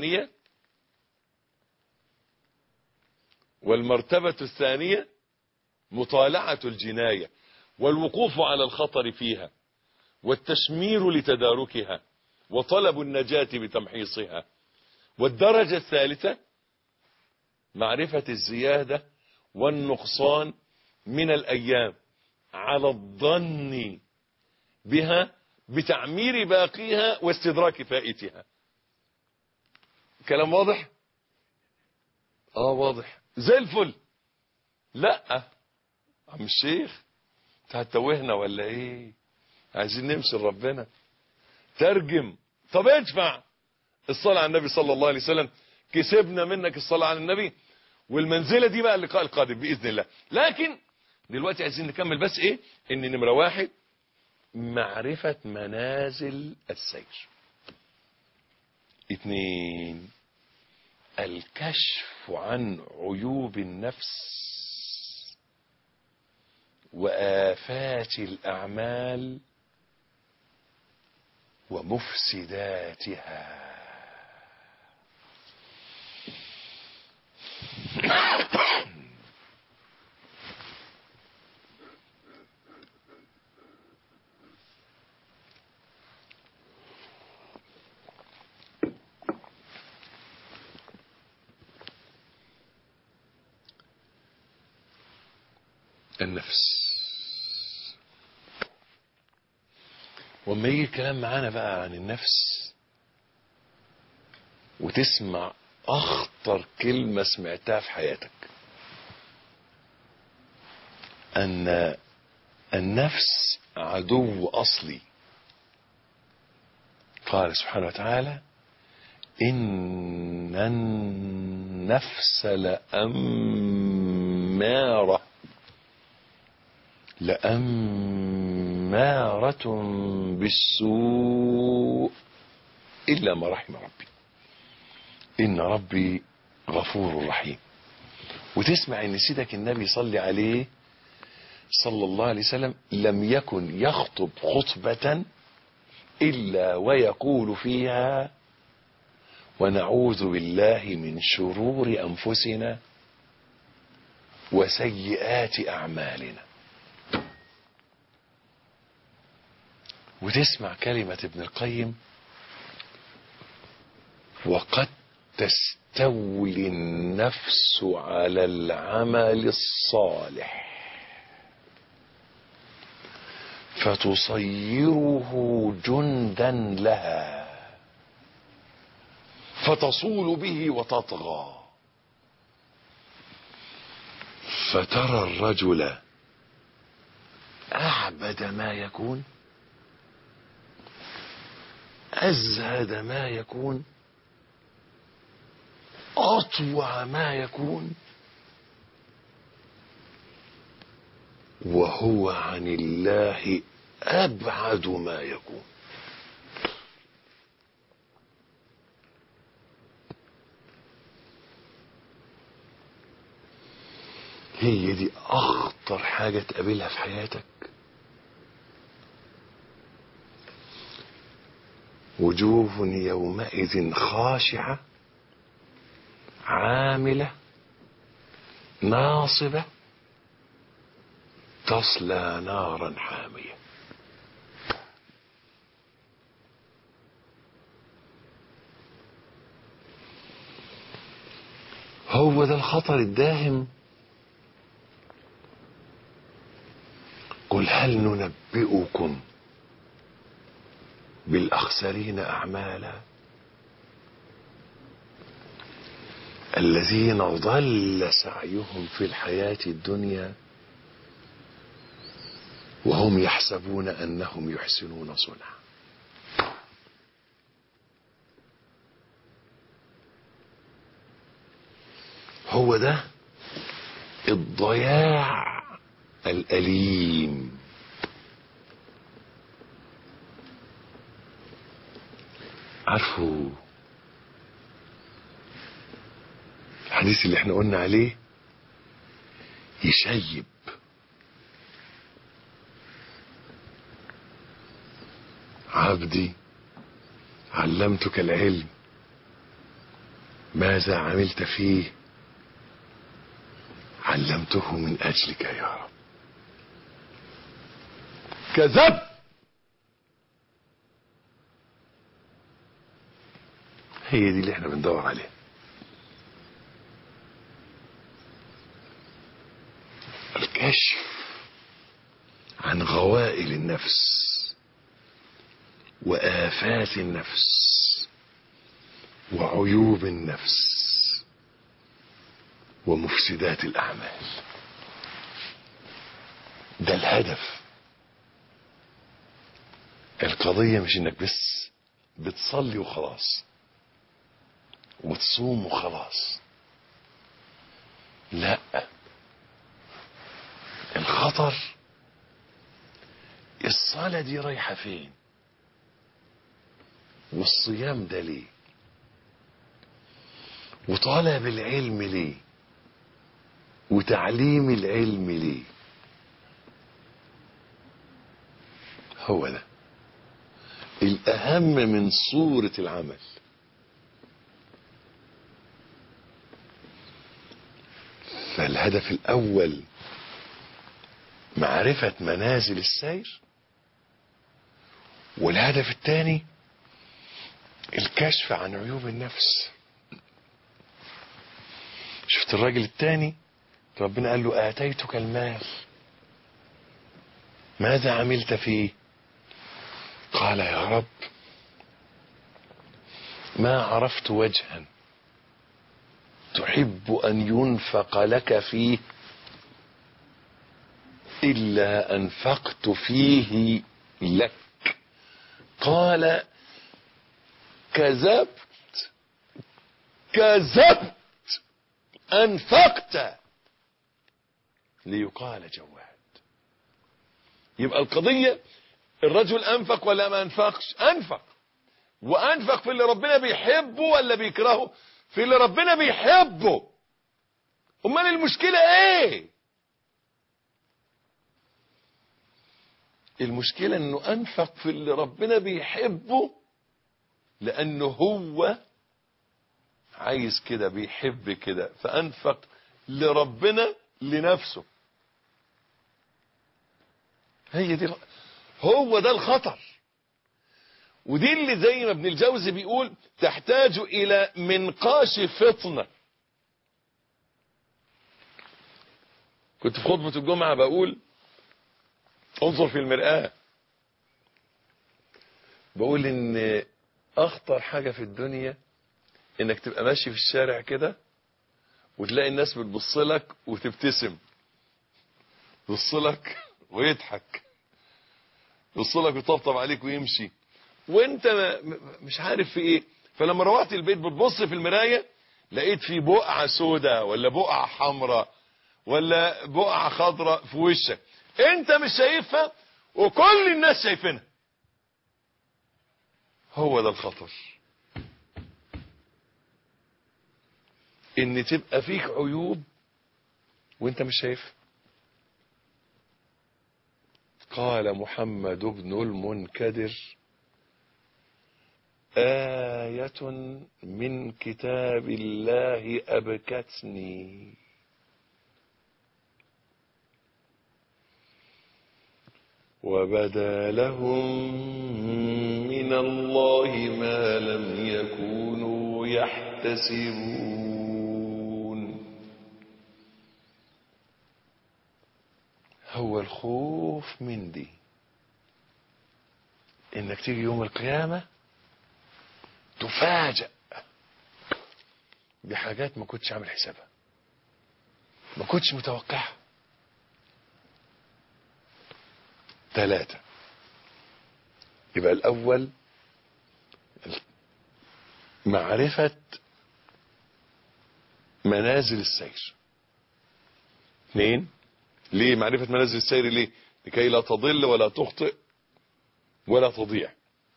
الثانية مطالعة الجناية والوقوف على الخطر فيها والتشمير لتداركها وطلب النجاة بتمحيصها. والدرجة الثالثة معرفة الزيادة والنقصان من الأيام على الظن بها بتعمير باقيها واستدراك فائتها. كلام واضح؟ واضح زي الفل. لا عم الشيخ هتتوهنا ولا ايه؟ عايزين نمشي لربنا. ترجم. طب ادفع الصلاة على النبي صلى الله عليه وسلم. كسبنا منك الصلاة على النبي، والمنزلة دي بقى اللقاء القادم بإذن الله. لكن دلوقتي عايزين نكمل بس ايه؟ ان نمرة 1 معرفة منازل السير. 2 الكشف عن عيوب النفس وآفات الأعمال ومفسداتها. النفس. وما يجي الكلام معانا بقى عن النفس وتسمع اخطر كلمة سمعتها في حياتك، ان النفس عدو اصلي. قال سبحانه وتعالى ان النفس لأمارة بالسوء إلا ما رحم ربي إن ربي غفور رحيم. وتسمع ان سيدك النبي صلى عليه صلى الله عليه وسلم لم يكن يخطب خطبة إلا ويقول فيها ونعوذ بالله من شرور أنفسنا وسيئات أعمالنا. وتسمع كلمة ابن القيم: وقد تستولي النفس على العمل الصالح فتصيره جندا لها فتصول به وتطغى، فترى الرجل أعبد ما يكون، أزهد ما يكون، أطوع ما يكون، وهو عن الله أبعد ما يكون. هي دي أخطر حاجة تقابلها في حياتك. وجوه يومئذ خاشعة عاملة ناصبة تصلى نارا حامية. هو ده الخطر الداهم. قل هل ننبئكم بالأخسرين أعمالا الذين ضل سعيهم في الحياة الدنيا وهم يحسبون أنهم يحسنون صنعا. هو ده الضياع الأليم. عارفوا الحديث اللي احنا قلنا عليه يشيب؟ عبدي علمتك العلم ماذا عملت فيه؟ علمته من أجلك يا رب. كذب. هي دي اللي احنا بندور عليها. الكشف عن غوائل النفس وآفات النفس وعيوب النفس ومفسدات الأعمال. ده الهدف. القضية مش انك بس بتصلي وخلاص وتصوم وخلاص، لا. الخطر الصلاة دي رايحة فين؟ والصيام ده ليه؟ وطلب العلم ليه؟ وتعليم العلم ليه؟ هو ده الأهم من صورة العمل. فالهدف الأول معرفة منازل السير، والهدف الثاني الكشف عن عيوب النفس. شفت الراجل الثاني ربنا قال له آتيتك المال ماذا عملت فيه؟ قال يا رب ما عرفت وجها تحب أن ينفق لك فيه إلا أنفقت فيه لك. قال كذبت كذبت أنفقت ليقال جواد. يبقى القضية الرجل أنفق ولا ما أنفقش؟ أنفق. وأنفق في اللي ربنا بيحبه ولا بيكرهه؟ في اللي ربنا بيحبه. أمال المشكلة إيه؟ المشكلة إنه أنفق في اللي ربنا بيحبه لأنه هو عايز كده، بيحب كده، فأنفق لربنا لنفسه. هو ده الخطر. ودي اللي زي ما ابن الجوزي بيقول تحتاج الى منقاش فطنة. كنت في خطبة الجمعة بقول انظر في المرآة، بقول ان اخطر حاجة في الدنيا انك تبقى ماشي في الشارع كده وتلاقي الناس بتبصلك وتبتسم، يبصلك ويضحك، يبصلك ويطبطب عليك ويمشي، وانت مش عارف في ايه. فلما روحت البيت بتبص في المراية لقيت في بقعة سوداء ولا بقعة حمراء ولا بقعة خضراء في وشك، انت مش شايفها وكل الناس شايفينها. هو ده الخطر، ان تبقى فيك عيوب وانت مش شايفها. قال محمد بن المنكدر: آية من كتاب الله أبكتني، وبدا لهم من الله ما لم يكونوا يحتسبون. هو الخوف من دي انك تيجي يوم القيامة تفاجأ بحاجات ما كنتش عامل حسابها، ما كنتش متوقعها. 3. يبقى الأول معرفة منازل السير. 2. ليه معرفة منازل السير؟ ليه؟ لكي لا تضل ولا تخطئ ولا تضيع.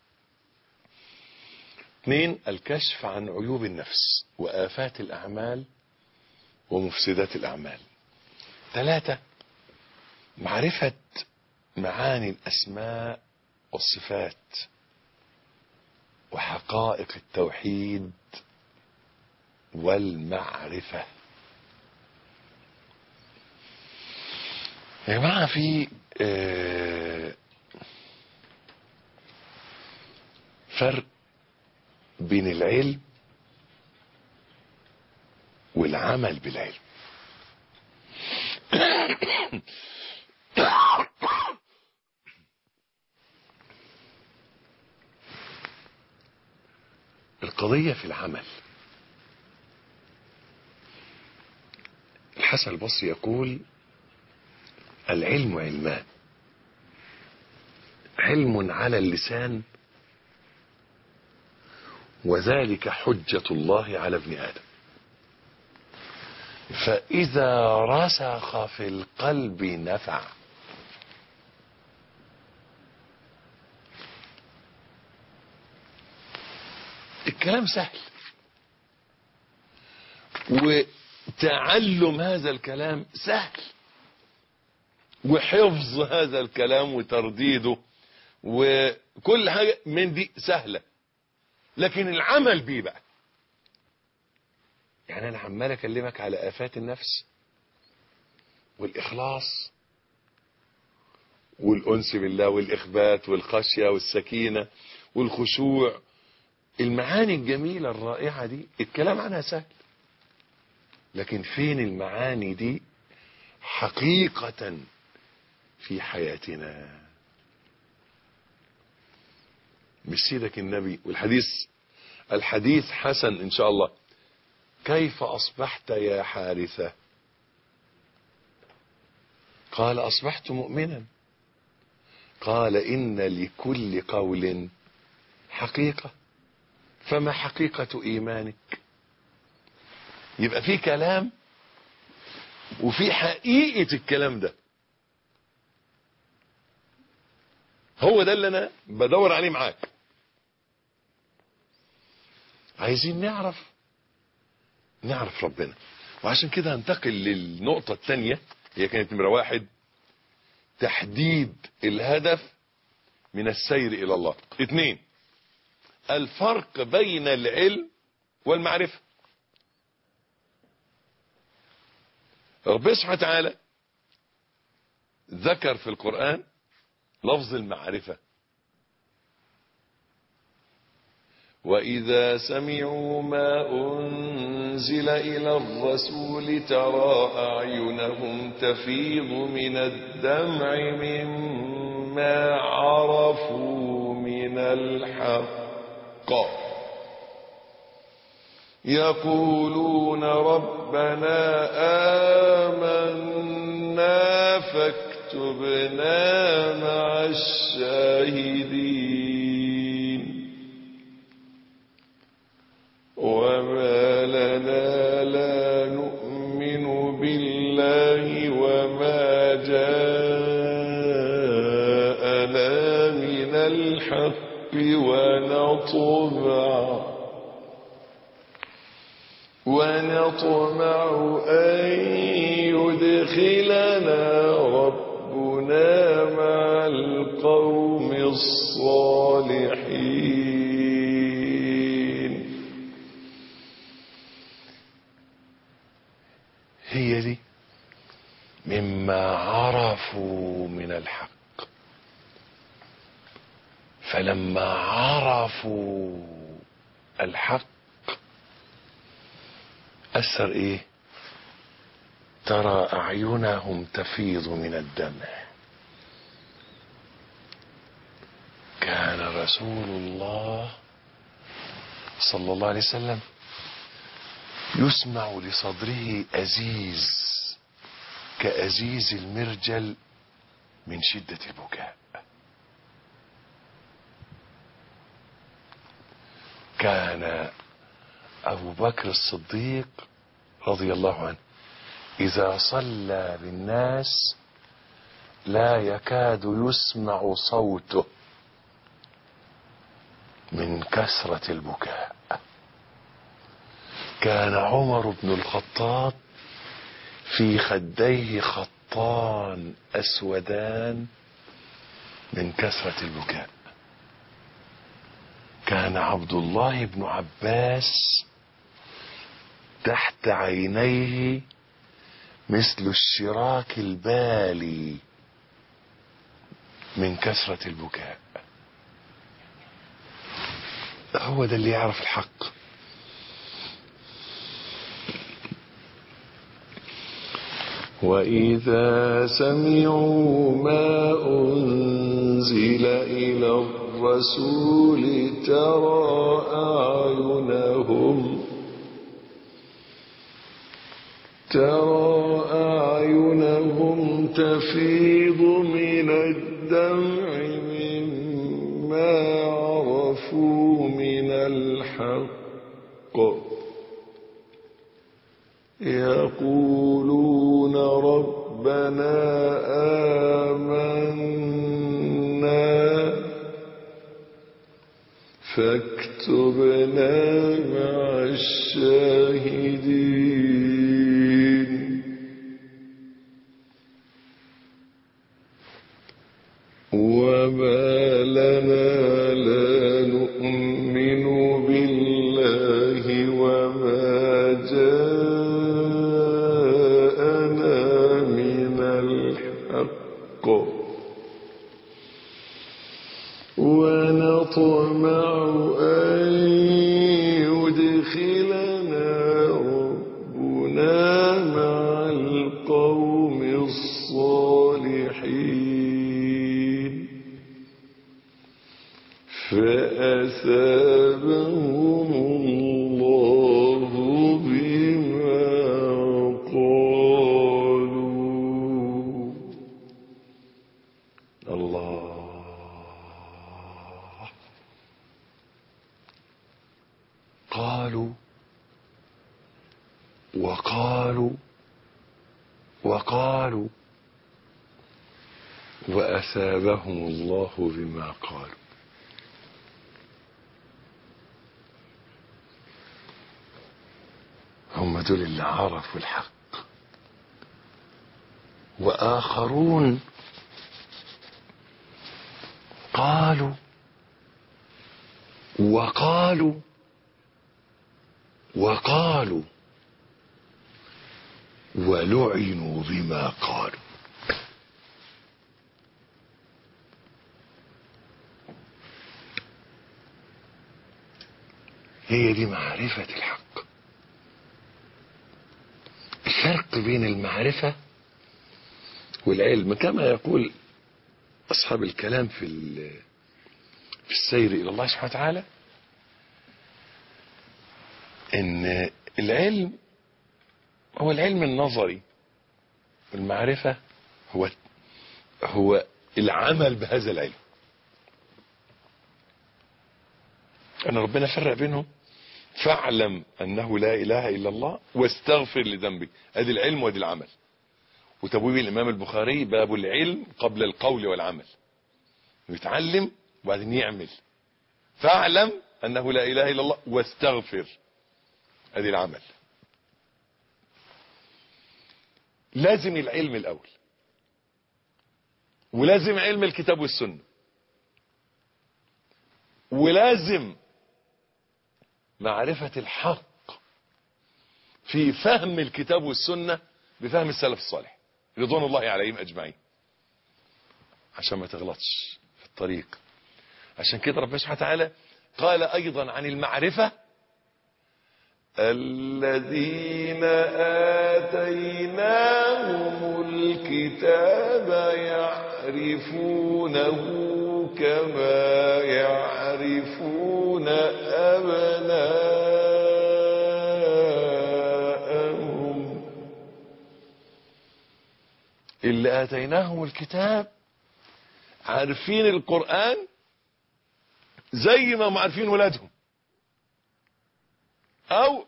2. الكشف عن عيوب النفس وآفات الأعمال ومفسدات الأعمال. 3. معرفة معاني الأسماء والصفات وحقائق التوحيد والمعرفة. يا جماعة في فرق بين العلم والعمل بالعلم. القضية في العمل. الحسن البصري يقول: العلم علمان، علم على اللسان وذلك حجة الله على ابن آدم، فإذا رسخ في القلب نفع. الكلام سهل، وتعلم هذا الكلام سهل، وحفظ هذا الكلام وترديده وكل حاجة من دي سهلة، لكن العمل بيه بقى. يعني أنا عمال أكلمك على آفات النفس والإخلاص والأنس بالله والإخبات والخشية والسكينة والخشوع، المعاني الجميلة الرائعة دي الكلام عنها سهل، لكن فين المعاني دي حقيقة في حياتنا؟ مش سيدك النبي الحديث حسن إن شاء الله: كيف أصبحت يا حارثة؟ قال: أصبحت مؤمنا. قال: إن لكل قول حقيقة، فما حقيقة إيمانك؟ يبقى في كلام وفي حقيقة الكلام ده. هو ده اللي أنا بدور عليه معاك. عايزين نعرف ربنا. وعشان كده هنتقل للنقطة الثانية، هي كانت نمرة 1: تحديد الهدف من السير إلى الله. 2: الفرق بين العلم والمعرفة. ربنا سبحانه وتعالى ذكر في القرآن لفظ المعرفة. وإذا سمعوا ما أنزل إلى الرسول ترى أعينهم تفيض من الدمع مما عرفوا من الحق يقولون ربنا آمنا فاكتبنا مع الشاهدين. وما لنا لا نؤمن بالله وما جاءنا من الحق ونطمع أن يدخلنا ربنا مع القوم الصالحين. هي دي مما عرفوا من الحق. فلما عرفوا الحق أثر إيه؟ ترى أعينهم تفيض من الدمع. كان رسول الله صلى الله عليه وسلم يسمع لصدره أزيز كأزيز المرجل من شدة البكاء. كان أبو بكر الصديق رضي الله عنه إذا صلى بالناس لا يكاد يسمع صوته من كثرة البكاء. كان عمر بن الخطاب في خديه خطان أسودان من كثرة البكاء. كان عبد الله بن عباس تحت عينيه مثل الشراك البالي من كثرة البكاء. هو ده اللي يعرف الحق. وإذا سمعوا ما أنزل إلى الرسول ترى أعينهم تفيض من الدمع مما عرفوا من الحق يقولون ربنا آمنا فاكتبنا مع الشاهدين. وما لنا لا نؤمن بالله وما جاءنا من الحق ونطمع أن يدخلنا ربنا مع القوم الصالحين. فأثابهم الله بما قالوا. الله. قالوا وقالوا وقالوا وأثابهم الله بما قالوا. هم دول اللي عرفوا الحق. وآخرون قالوا وقالوا وقالوا ولعنوا بما قالوا. هي دي معرفة الحق. الفرق بين المعرفة والعلم كما يقول أصحاب الكلام في السير إلى الله سبحانه وتعالى، إن العلم هو العلم النظري، والمعرفة هو العمل بهذا العلم. أن ربنا فرق بينهم، فاعلم أنه لا إله إلا الله واستغفر لذنبك. أدي العلم وأدي العمل. وتبويب الإمام البخاري باب العلم قبل القول والعمل، يتعلم وبعدين يعمل. فاعلم أنه لا إله إلا الله واستغفر، أدي العمل. لازم العلم الأول، ولازم علم الكتاب والسنة، ولازم معرفة الحق في فهم الكتاب والسنة بفهم السلف الصالح رضوان الله عليهم أجمعين، عشان ما تغلطش في الطريق. عشان كده ربنا سبحانه وتعالى قال أيضا عن المعرفة: الذين آتيناهم الكتاب يعرفونه كما يعرفون أبناءهم. اللي آتيناهم الكتاب عارفين القرآن زي ما هم عارفين ولادهم، او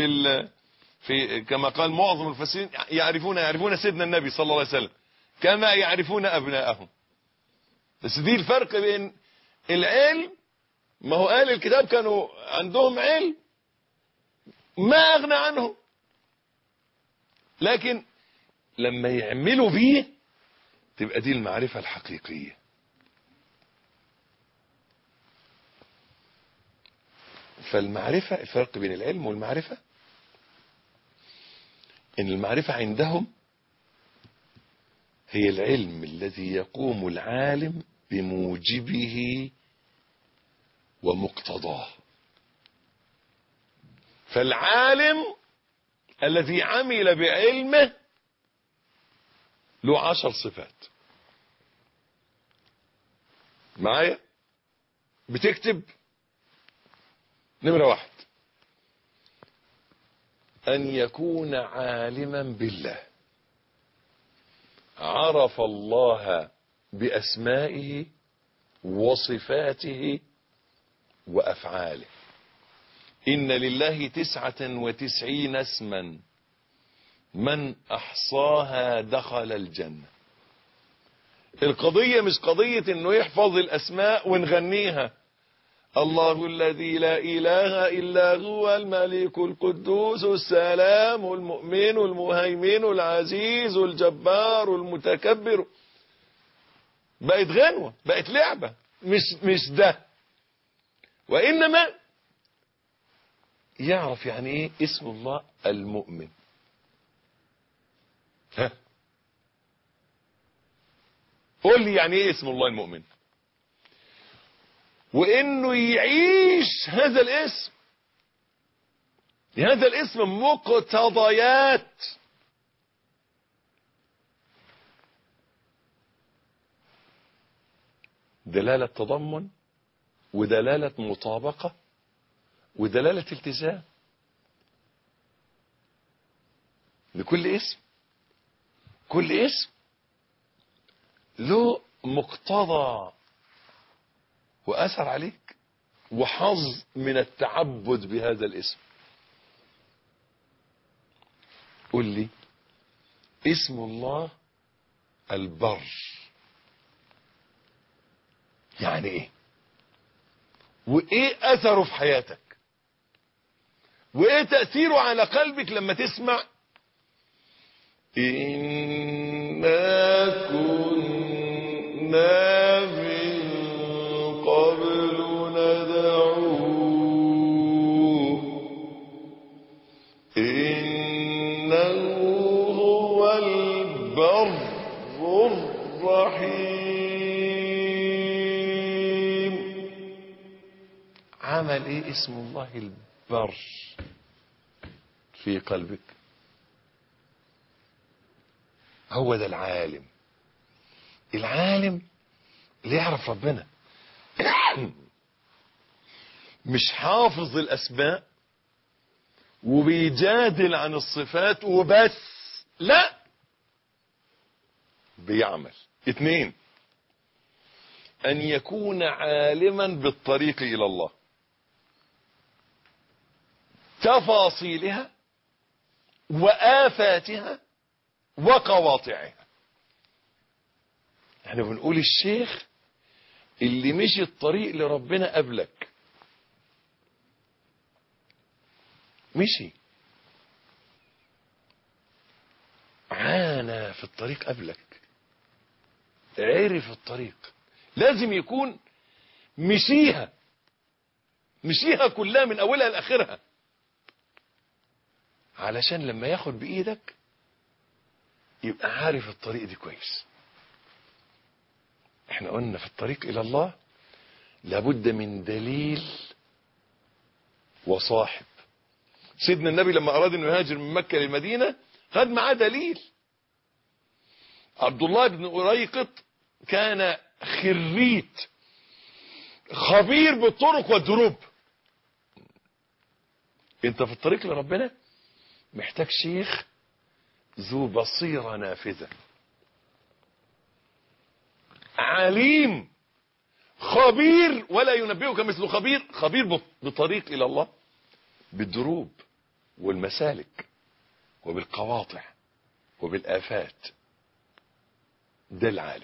كما قال معظم المفسرين يعرفون سيدنا النبي صلى الله عليه وسلم كما يعرفون ابناءهم. بس دي الفرق بين العلم. ما هو اهل الكتاب كانوا عندهم علم ما اغنى عنهم، لكن لما يعملوا بيه تبقى دي المعرفة الحقيقية. فالمعرفة، الفرق بين العلم والمعرفة ان المعرفة عندهم هي العلم الذي يقوم العالم بموجبه ومقتضاه. فالعالم الذي عمل بعلمه له 10 صفات. معايا؟ بتكتب نمرة 1: أن يكون عالما بالله، عرف الله بأسمائه وصفاته وأفعاله. إن لله 99 اسما من أحصاها دخل الجنة. القضية مش قضية إنه يحفظ الأسماء ونغنيها: الله الذي لا إله إلا هو الملك القدوس السلام المؤمن المهيمن العزيز الجبار المتكبر. بقت غنوة، بقت لعبة، مش ده. وإنما يعرف يعني إيه اسم الله المؤمن. ها، قول لي يعني إيه اسم الله المؤمن، وإنه يعيش هذا الاسم. هذا الاسم مقتضيات. دلالة تضمن، ودلالة مطابقة، ودلالة التزام لكل اسم. كل اسم له مقتضى وأثر عليك وحظ من التعبد بهذا الاسم. قل لي اسم الله البر يعني ايه، وايه اثره في حياتك، وايه تأثيره على قلبك لما تسمع إنا كنا من قبل ندعوه إنه الرحيم. عمل ايه اسم الله البر في قلبك؟ هو ده العالم. العالم اللي يعرف ربنا مش حافظ الاسماء وبيجادل عن الصفات وبس، لا، بيعمل. 2، ان يكون عالما بالطريق الى الله، تفاصيلها وآفاتها وقواطعها. احنا بنقول الشيخ اللي مشي الطريق لربنا قبلك، مشي عانى في الطريق قبلك، عرف الطريق، لازم يكون مشيها كلها من اولها لاخرها، علشان لما ياخد بايدك يبقى عارف الطريق دي كويس. احنا قلنا في الطريق الى الله لابد من دليل وصاحب. سيدنا النبي لما اراد انه يهاجر من مكة للمدينة خد معاه دليل. عبد الله بن أريقط كان خريت خبير بالطرق والدروب. انت في الطريق لربنا محتاج شيخ ذو بصيرة نافذة، عليم خبير ولا ينبئك مثل خبير بطريق الى الله، بالدروب والمسالك وبالقواطع وبالآفات. ده العالم.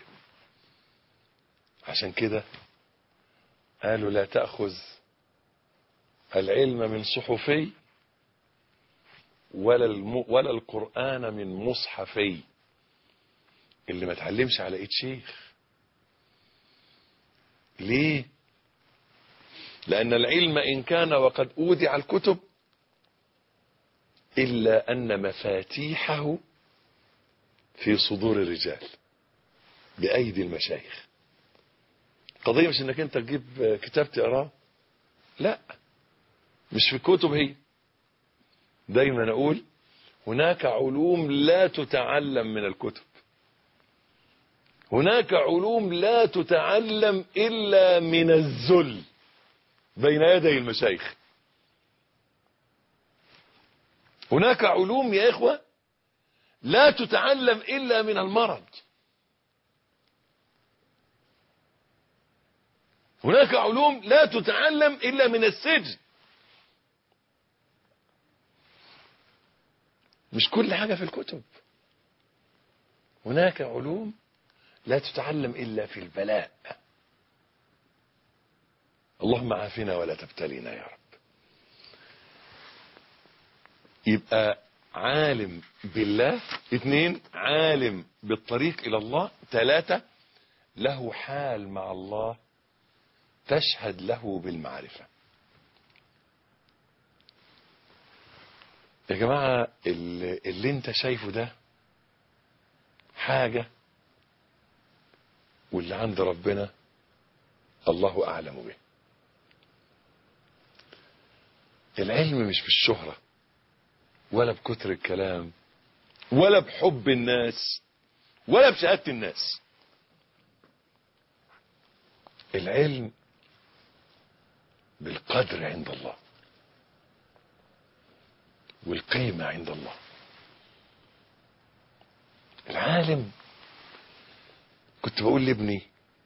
عشان كده قالوا لا تأخذ العلم من صحفي ولا القرآن من مصحفي. اللي ما تعلمش على ايد شيخ. ليه؟ لأن العلم إن كان وقد أودع الكتب إلا أن مفاتيحه في صدور الرجال بأيدي المشايخ. قضية مش انك انت تجيب كتاب تقراه، لا، مش في الكتب. هي دايما اقول هناك علوم لا تتعلم من الكتب، هناك علوم لا تتعلم الا من الذل بين يدي المشايخ. هناك علوم يا اخوة لا تتعلم الا من المرض. هناك علوم لا تتعلم الا من السجن. مش كل حاجة في الكتب. هناك علوم لا تتعلم الا في البلاء. اللهم عافنا ولا تبتلينا يا رب. يبقى عالم بالله. 2، عالم بالطريق الى الله. 3، له حال مع الله تشهد له بالمعرفة. يا جماعة اللي انت شايفه ده حاجة، واللي عند ربنا الله أعلم به. العلم مش بالشهرة ولا بكتر الكلام ولا بحب الناس ولا بشهادة الناس. العلم بالقدر عند الله والقيمة عند الله. العالم، كنت بقول لابني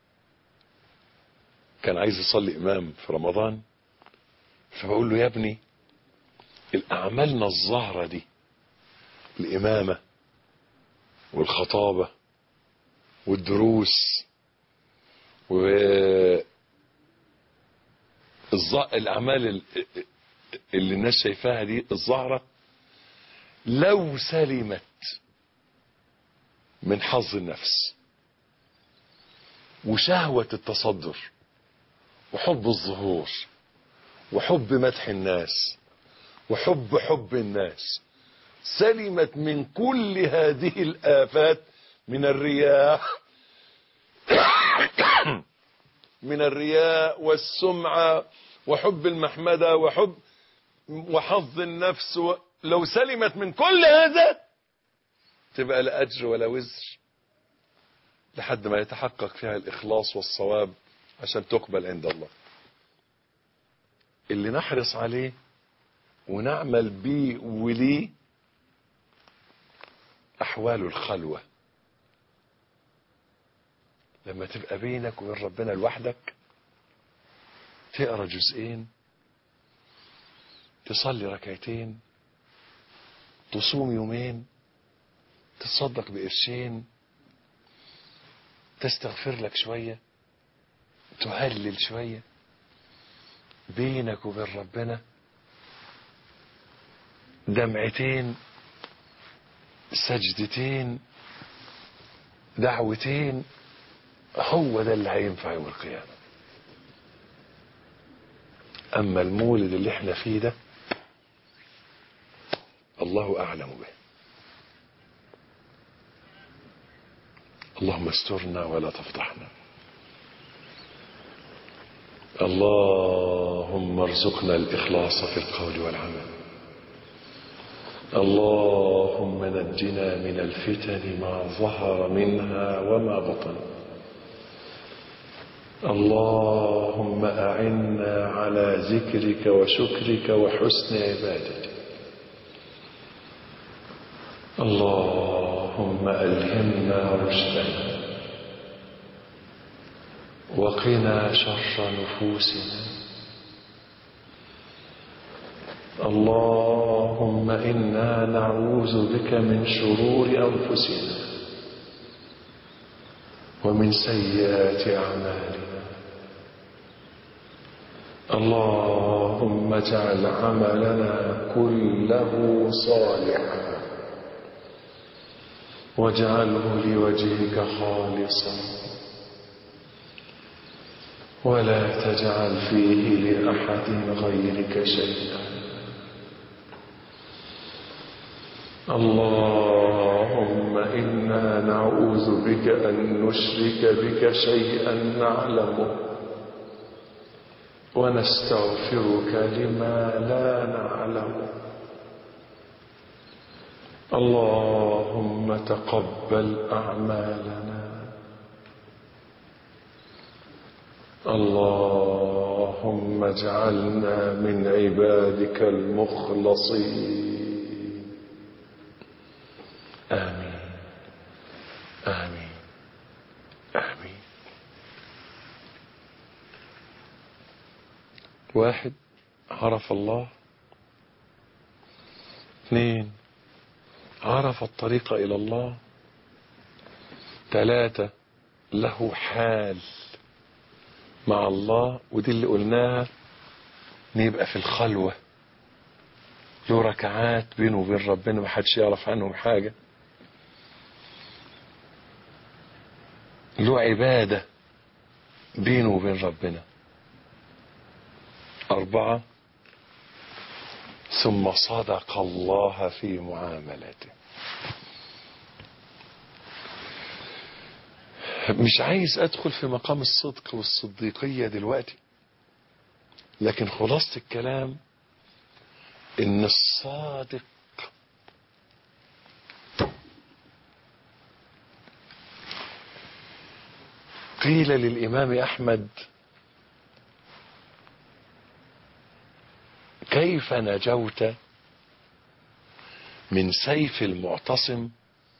كان عايز يصلي إمام في رمضان، فبقول له يا ابني الأعمالنا الظاهرة دي، الإمامة والخطابة والدروس الأعمال اللي الناس شايفاها دي الظاهرة، لو سلمت من حظ النفس وشهوة التصدر وحب الظهور وحب مدح الناس وحب الناس، سلمت من كل هذه الآفات من الرياء من الرياء والسمعة وحب المحمدة وحظ النفس لو سلمت من كل هذا تبقى لا أجر ولا وزر لحد ما يتحقق فيها الإخلاص والصواب عشان تقبل عند الله. اللي نحرص عليه ونعمل بيه وليه أحوال الخلوة. لما تبقى بينك وبين ربنا لوحدك تقرأ جزئين، تصلي ركعتين، تصوم يومين، تصدق بقرشين، تستغفر لك شوية، تهلل شوية، بينك وبين ربنا دمعتين، سجدتين، دعوتين، هو ده اللي هينفع يوم القيامة. أما المولد اللي احنا فيه ده الله أعلم به. اللهم استرنا ولا تفضحنا. اللهم ارزقنا الإخلاص في القول والعمل. اللهم نجنا من الفتن ما ظهر منها وما بطن. اللهم أعنا على ذكرك وشكرك وحسن عبادتك. اللهم ألهمنا رشدنا وقنا شر نفوسنا. اللهم إنا نعوذ بك من شرور أنفسنا ومن سيئات أعمالنا. اللهم اجعل عملنا كله صالحا واجعله لوجهك خالصا ولا تجعل فيه لأحد غيرك شيئا. اللهم إنا نعوذ بك أن نشرك بك شيئا نعلمه ونستغفرك لما لا نعلمه. اللهم تقبل أعمالنا. اللهم اجعلنا من عبادك المخلصين. آمين آمين آمين. واحد عرف الله، اثنين عرف الطريق إلى الله، ثلاثة له حال مع الله، ودي اللي قلناها نبقى في الخلوة، له ركعات بينه وبين ربنا ما حدش يعرف عنهم حاجة، له عبادة بينه وبين ربنا. أربعة ثم صدق الله في معاملته. مش عايز أدخل في مقام الصدق والصديقية دلوقتي، لكن خلاصة الكلام إن الصادق قيل للإمام أحمد كيف نجوت من سيف المعتصم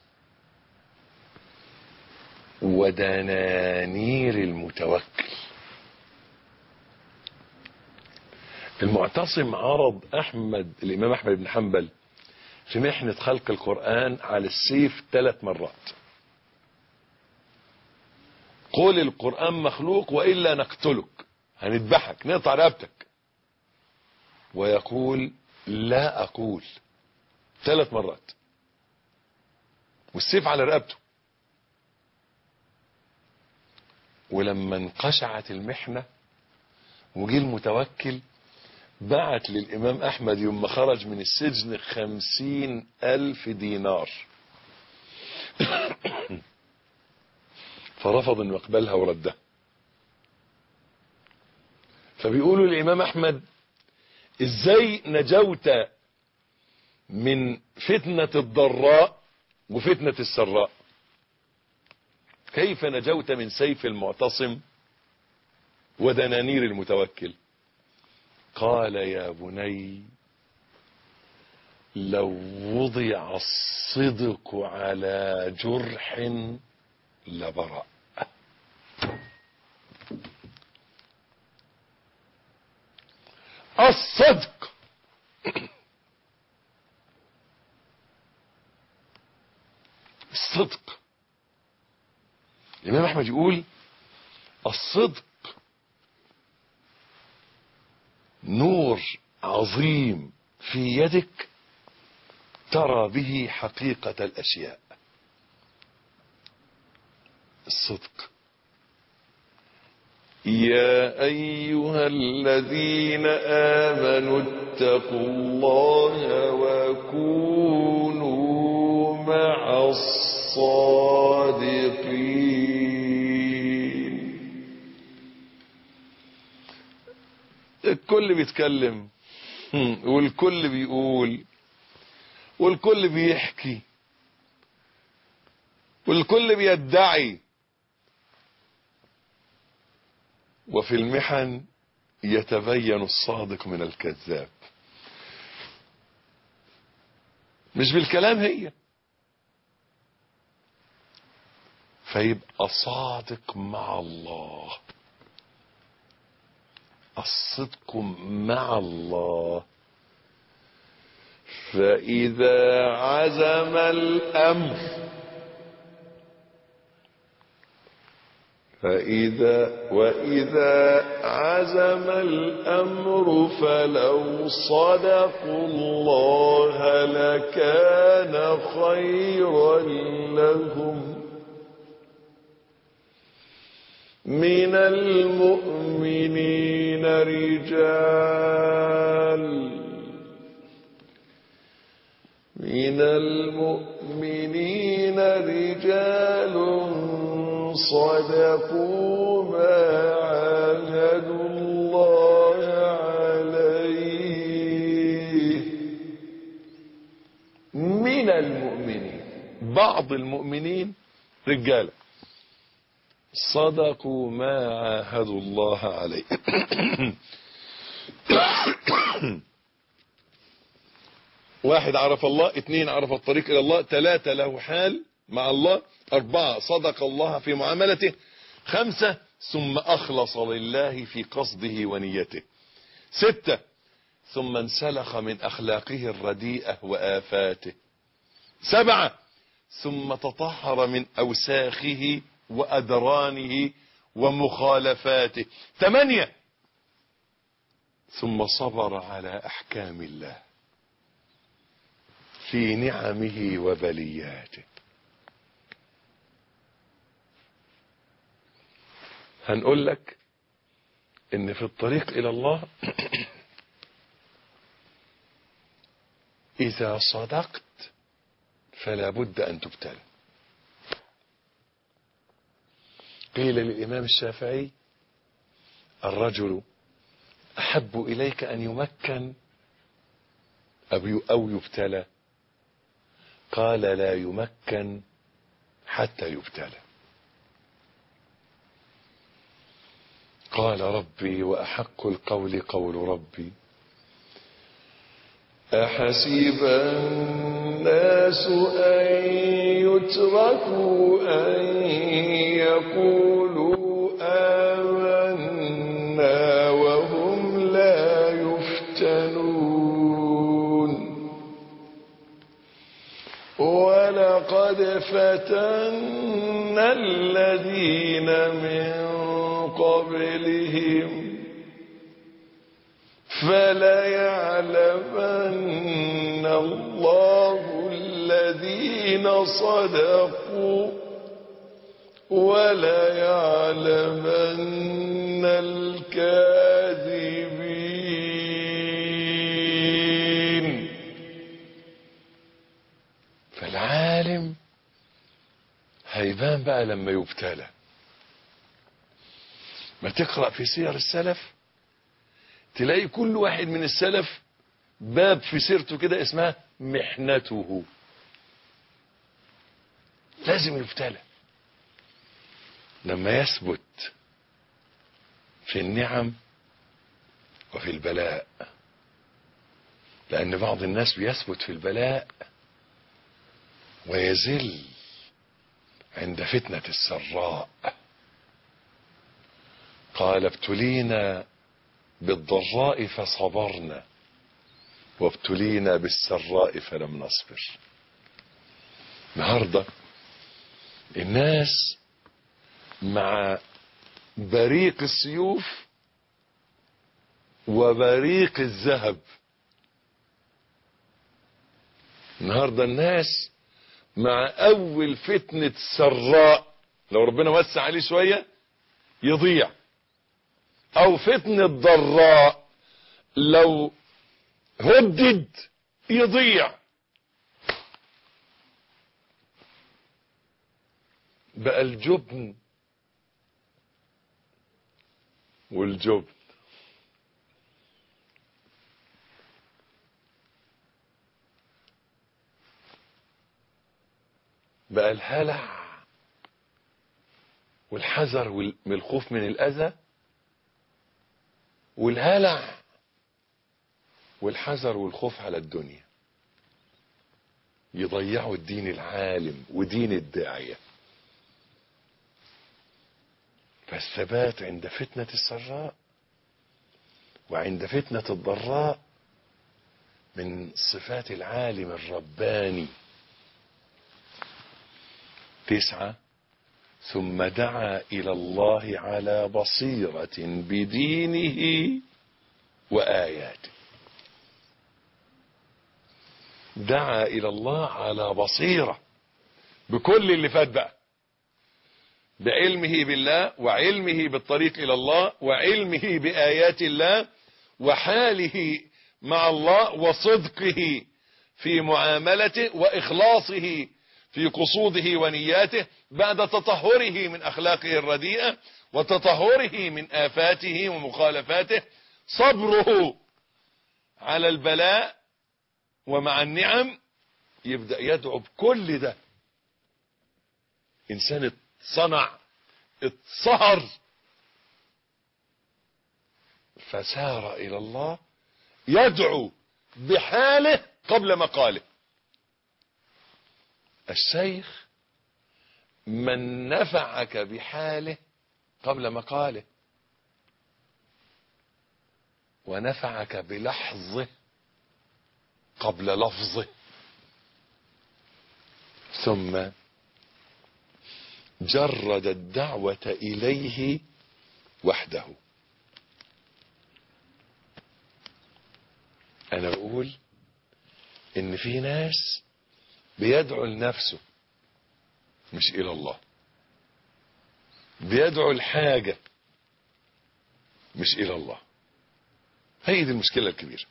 ودنانير المتوكل؟ المعتصم عرض الإمام أحمد بن حنبل في محنة خلق القرآن على السيف 3 مرات. قول القرآن مخلوق وإلا نقتلك، هنذبحك نقطع رقبتك. ويقول لا أقول 3 مرات، والسيف على رقبته. ولما انقشعت المحنة وجي المتوكل بعت للإمام أحمد يوم ما خرج من السجن 50,000 دينار فرفض انه يقبلها وردها. فبيقولوا الامام احمد: ازاي نجوت من فتنة الضراء وفتنة السراء؟ كيف نجوت من سيف المعتصم ودنانير المتوكل؟ قال: يا بني، لو وضع الصدق على جرح لبرأ. الصدق الصدق. الإمام أحمد يقول: الصدق نور عظيم في يدك ترى به حقيقة الأشياء. الصدق. يا أيها الذين آمنوا اتقوا الله وكونوا مع الصادقين. الكل بيتكلم والكل بيقول والكل بيحكي والكل بيدعي، وفي المحن يتبين الصادق من الكذاب. مش بالكلام هي، فيبقى صادق مع الله. الصدق مع الله. فإذا عزم الأمر وإذا عزم الأمر فلو صدقوا الله لكان خيرا لهم. من المؤمنين رجال صدقوا ما عاهدوا الله عليه. من المؤمنين، بعض المؤمنين رجال صدقوا ما عاهدوا الله عليه. واحد عرف الله، اثنين عرف الطريق الى الله، ثلاثة له حال مع الله، أربعة صدق الله في معاملته، خمسة ثم أخلص لله في قصده ونيته، ستة ثم انسلخ من أخلاقه الرديئة وآفاته، سبعة ثم تطهر من أوساخه وأدرانه ومخالفاته، ثمانية ثم صبر على أحكام الله في نعمه وبلياته. هنقول لك ان في الطريق الى الله اذا صدقت فلا بد ان تبتلى. قيل للامام الشافعي: الرجل احب اليك ان يمكن او يبتلى؟ قال: لا يمكن حتى يبتلى. قال ربي: وأحق القول قول ربي: أحسب الناس أن يتركوا أن يقولوا آمنا وهم لا يفتنون. ولقد فتنا الذين من قبلهم فليعلمن الله الذين صدقوا وليعلمن الكاذبين. فالعالم هيبان بقى لما يبتلى. ما تقرأ في سير السلف تلاقي كل واحد من السلف باب في سيرته كده اسمها محنته. لازم يبتلى لما يثبت في النعم وفي البلاء، لأن بعض الناس بيثبت في البلاء ويزل عند فتنة السراء. قال ابتلينا بالضراء فصبرنا وابتلينا بالسراء فلم نصبر. النهارده الناس مع بريق السيوف وبريق الذهب. النهارده الناس مع اول فتنة سراء لو ربنا وسع عليه شوية يضيع، او فتنة ضراء لو هدد يضيع. بقى الجبن والجبن بقى الهلع والحذر من الخوف من الأذى، والهلع والحذر والخوف على الدنيا يضيعوا الدين العالم ودين الداعية. فالثبات عند فتنة السراء وعند فتنة الضراء من صفات العالم الرباني. 9 ثم دعا إلى الله على بصيرة بدينه وآياته. دعا إلى الله على بصيرة بكل اللي فات بقى، بعلمه بالله وعلمه بالطريق إلى الله وعلمه بآيات الله وحاله مع الله وصدقه في معاملته وإخلاصه في قصوده ونياته بعد تطهره من أخلاقه الرديئة وتطهره من آفاته ومخالفاته. صبره على البلاء ومع النعم يبدأ يدعو بكل ده. إنسان اتصنع اتصهر فسار إلى الله يدعو بحاله قبل مقاله. الشيخ من نفعك بحاله قبل مقاله ونفعك بلحظه قبل لفظه، ثم جرد الدعوة إليه وحده. أنا بقول إن في ناس بيدعو لنفسه مش إلى الله، بيدعو الحاجة مش إلى الله. هي دي المشكلة الكبيرة.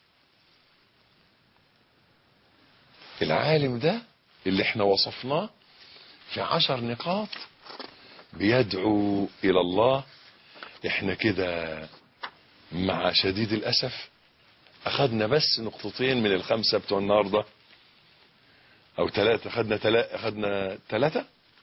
العالم ده اللي احنا وصفناه في 10 نقاط بيدعو إلى الله. احنا كده مع شديد الأسف أخذنا بس نقطتين من ال5 بتوع النهاردة أو 3. أخذنا 3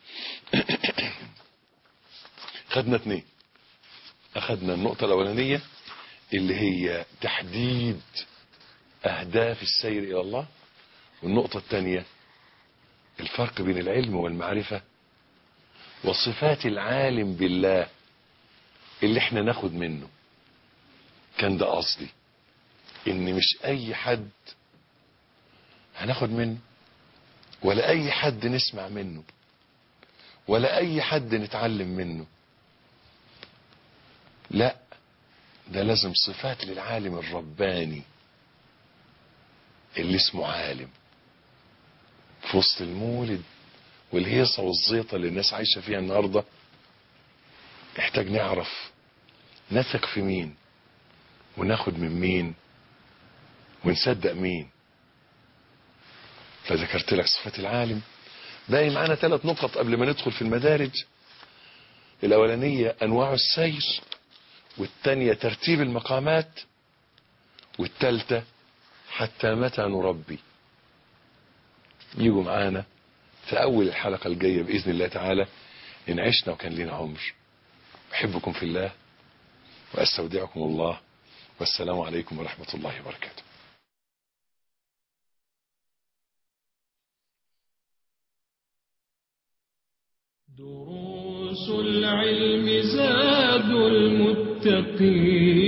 أخذنا 2. أخذنا النقطة الأولانية اللي هي تحديد أهداف السير إلى الله، والنقطة الثانية الفرق بين العلم والمعرفة وصفات العالم بالله اللي احنا ناخد منه. كان ده قصدي، ان مش اي حد هناخد منه ولا اي حد نسمع منه ولا اي حد نتعلم منه. لا، ده لازم صفات للعالم الرباني اللي اسمه عالم. في وسط المولد والهيصة والزيطة اللي الناس عايشة فيها النهاردة نحتاج نعرف نثق في مين وناخد من مين ونصدق مين. فذكرت لك صفات العالم. باقي معانا 3 نقط قبل ما ندخل في المدارج. الأولانية أنواع السير والتانية ترتيب المقامات، والتالتة حتى متى نربي. يجوا معانا في أول الحلقة الجاية بإذن الله تعالى إن عشنا وكان لنا عمر. أحبكم في الله وأستودعكم الله، والسلام عليكم ورحمة الله وبركاته. دروس العلم زاد المتقين